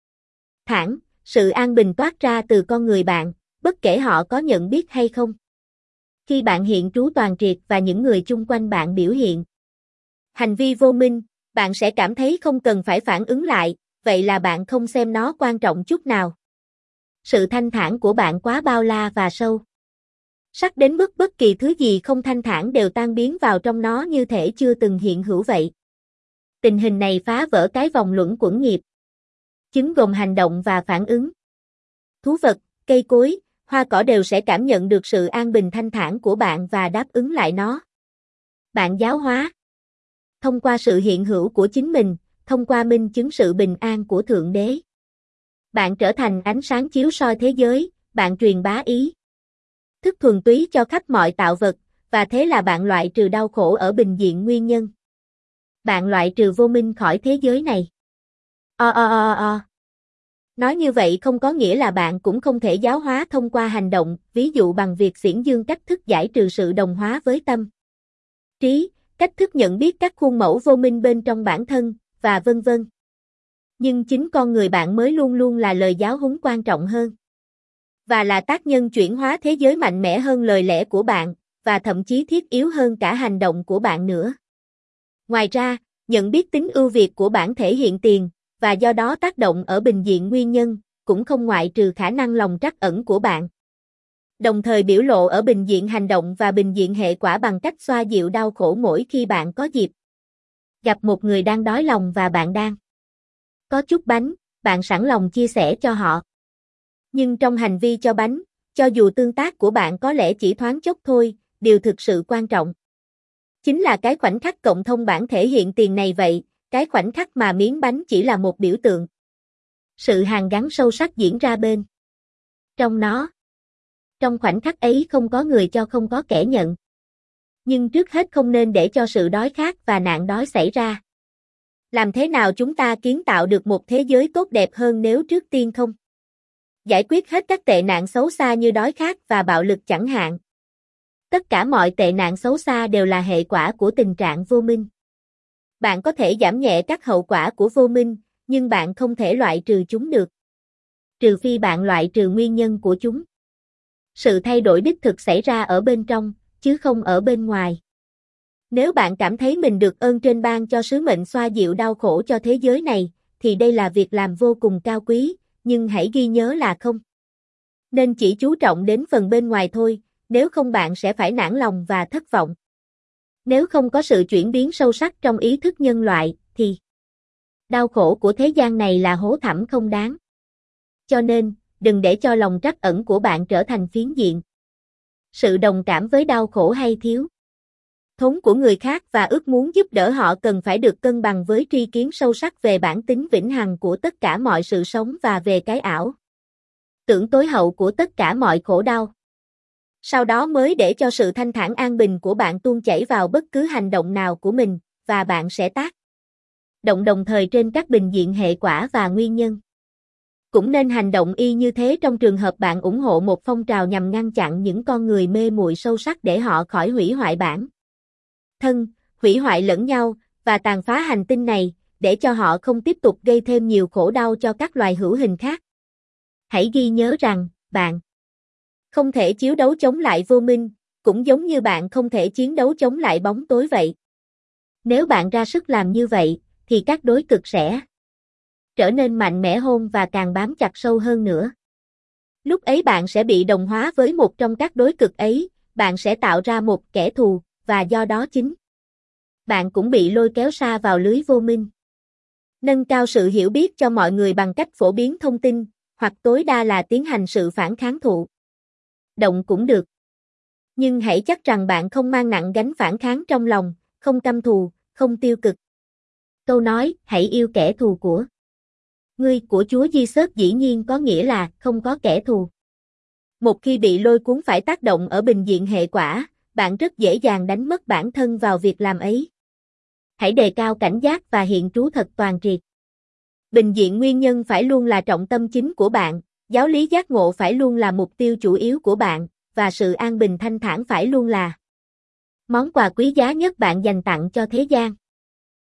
thản, sự an bình toát ra từ con người bạn, bất kể họ có nhận biết hay không. Khi bạn hiện trú toàn triệt và những người chung quanh bạn biểu hiện hành vi vô minh, bạn sẽ cảm thấy không cần phải phản ứng lại, vậy là bạn không xem nó quan trọng chút nào. Sự thanh thản của bạn quá bao la và sâu sắc đến mức bất kỳ thứ gì không thanh thản đều tan biến vào trong nó như thể chưa từng hiện hữu vậy. Tình hình này phá vỡ cái vòng luẩn quẩn nghiệp chứng gồm hành động và phản ứng. Thú vật, cây cối, hoa cỏ đều sẽ cảm nhận được sự an bình thanh thản của bạn và đáp ứng lại nó. Bạn giáo hóa thông qua sự hiện hữu của chính mình, thông qua minh chứng sự bình an của Thượng Đế. Bạn trở thành ánh sáng chiếu soi thế giới, bạn truyền bá ý thức thuần túy cho khắp mọi tạo vật, và thế là bạn loại trừ đau khổ ở bình diện nguyên nhân. Bạn loại trừ vô minh khỏi thế giới này. O o o o. Nói như vậy không có nghĩa là bạn cũng không thể giáo hóa thông qua hành động, ví dụ bằng việc xiển dương cách thức giải trừ sự đồng hóa với tâm trí, cách thức nhận biết các khuôn mẫu vô minh bên trong bản thân, và vân vân. Nhưng chính con người bạn mới luôn luôn là lời giáo huấn quan trọng hơn. Và là tác nhân chuyển hóa thế giới mạnh mẽ hơn lời lẽ của bạn, và thậm chí thiết yếu hơn cả hành động của bạn nữa. Ngoài ra, nhận biết tính ưu việt của bản thể hiện tiền, và do đó tác động ở bình diện nguyên nhân, cũng không ngoại trừ khả năng lòng trắc ẩn của bạn. Đồng thời biểu lộ ở bình diện hành động và bình diện hệ quả bằng cách xoa dịu đau khổ mỗi khi bạn có dịp gặp một người đang đói lòng và bạn đang có chút bánh, bạn sẵn lòng chia sẻ cho họ. Nhưng trong hành vi cho bánh, cho dù tương tác của bạn có lẽ chỉ thoáng chốc thôi, điều thực sự quan trọng chính là cái khoảnh khắc cộng thông bản thể hiện tiền này vậy, cái khoảnh khắc mà miếng bánh chỉ là một biểu tượng. Sự hàn gắn sâu sắc diễn ra bên trong nó. Trong khoảnh khắc ấy không có người cho, không có kẻ nhận. Nhưng trước hết không nên để cho sự đói khát và nạn đói xảy ra. Làm thế nào chúng ta kiến tạo được một thế giới tốt đẹp hơn nếu trước tiên không giải quyết hết các tệ nạn xấu xa như đói khát và bạo lực chẳng hạn? Tất cả mọi tệ nạn xấu xa đều là hệ quả của tình trạng vô minh. Bạn có thể giảm nhẹ các hậu quả của vô minh, nhưng bạn không thể loại trừ chúng được. Trừ phi bạn loại trừ nguyên nhân của chúng. Sự thay đổi đích thực xảy ra ở bên trong, chứ không ở bên ngoài. Nếu bạn cảm thấy mình được ơn trên ban cho sứ mệnh xoa dịu đau khổ cho thế giới này, thì đây là việc làm vô cùng cao quý, nhưng hãy ghi nhớ là không nên chỉ chú trọng đến phần bên ngoài thôi, nếu không bạn sẽ phải nản lòng và thất vọng. Nếu không có sự chuyển biến sâu sắc trong ý thức nhân loại, thì đau khổ của thế gian này là hố thẳm không đáng. Cho nên, đừng để cho lòng trắc ẩn của bạn trở thành phiến diện. Sự đồng cảm với đau khổ hay thiếu thốn của người khác và ước muốn giúp đỡ họ cần phải được cân bằng với tri kiến sâu sắc về bản tính vĩnh hằng của tất cả mọi sự sống và về cái ảo tưởng tối hậu của tất cả mọi khổ đau. Sau đó mới để cho sự thanh thản an bình của bạn tuôn chảy vào bất cứ hành động nào của mình, và bạn sẽ tác động đồng thời trên các bình diện hệ quả và nguyên nhân. Cũng nên hành động y như thế trong trường hợp bạn ủng hộ một phong trào nhằm ngăn chặn những con người mê muội sâu sắc để họ khỏi hủy hoại bản thân, hủy hoại lẫn nhau, và tàn phá hành tinh này, để cho họ không tiếp tục gây thêm nhiều khổ đau cho các loài hữu hình khác. Hãy ghi nhớ rằng, bạn không thể chiến đấu chống lại vô minh, cũng giống như bạn không thể chiến đấu chống lại bóng tối vậy. Nếu bạn ra sức làm như vậy, thì các đối cực sẽ trở nên mạnh mẽ hơn và càng bám chặt sâu hơn nữa. Lúc ấy bạn sẽ bị đồng hóa với một trong các đối cực ấy, bạn sẽ tạo ra một kẻ thù, và do đó chính bạn cũng bị lôi kéo xa vào lưới vô minh. Nâng cao sự hiểu biết cho mọi người bằng cách phổ biến thông tin, hoặc tối đa là tiến hành sự phản kháng thụ động cũng được. Nhưng hãy chắc rằng bạn không mang nặng gánh phản kháng trong lòng, không căm thù, không tiêu cực. Câu nói, hãy yêu kẻ thù của ngươi của Chúa Giêsu dĩ nhiên có nghĩa là không có kẻ thù. Một khi bị lôi cuốn phải tác động ở bình diện hệ quả, bạn rất dễ dàng đánh mất bản thân vào việc làm ấy. Hãy đề cao cảnh giác và hiện trú thật toàn triệt. Bình diện nguyên nhân phải luôn là trọng tâm chính của bạn, giáo lý giác ngộ phải luôn là mục tiêu chủ yếu của bạn, và sự an bình thanh thản phải luôn là món quà quý giá nhất bạn dành tặng cho thế gian.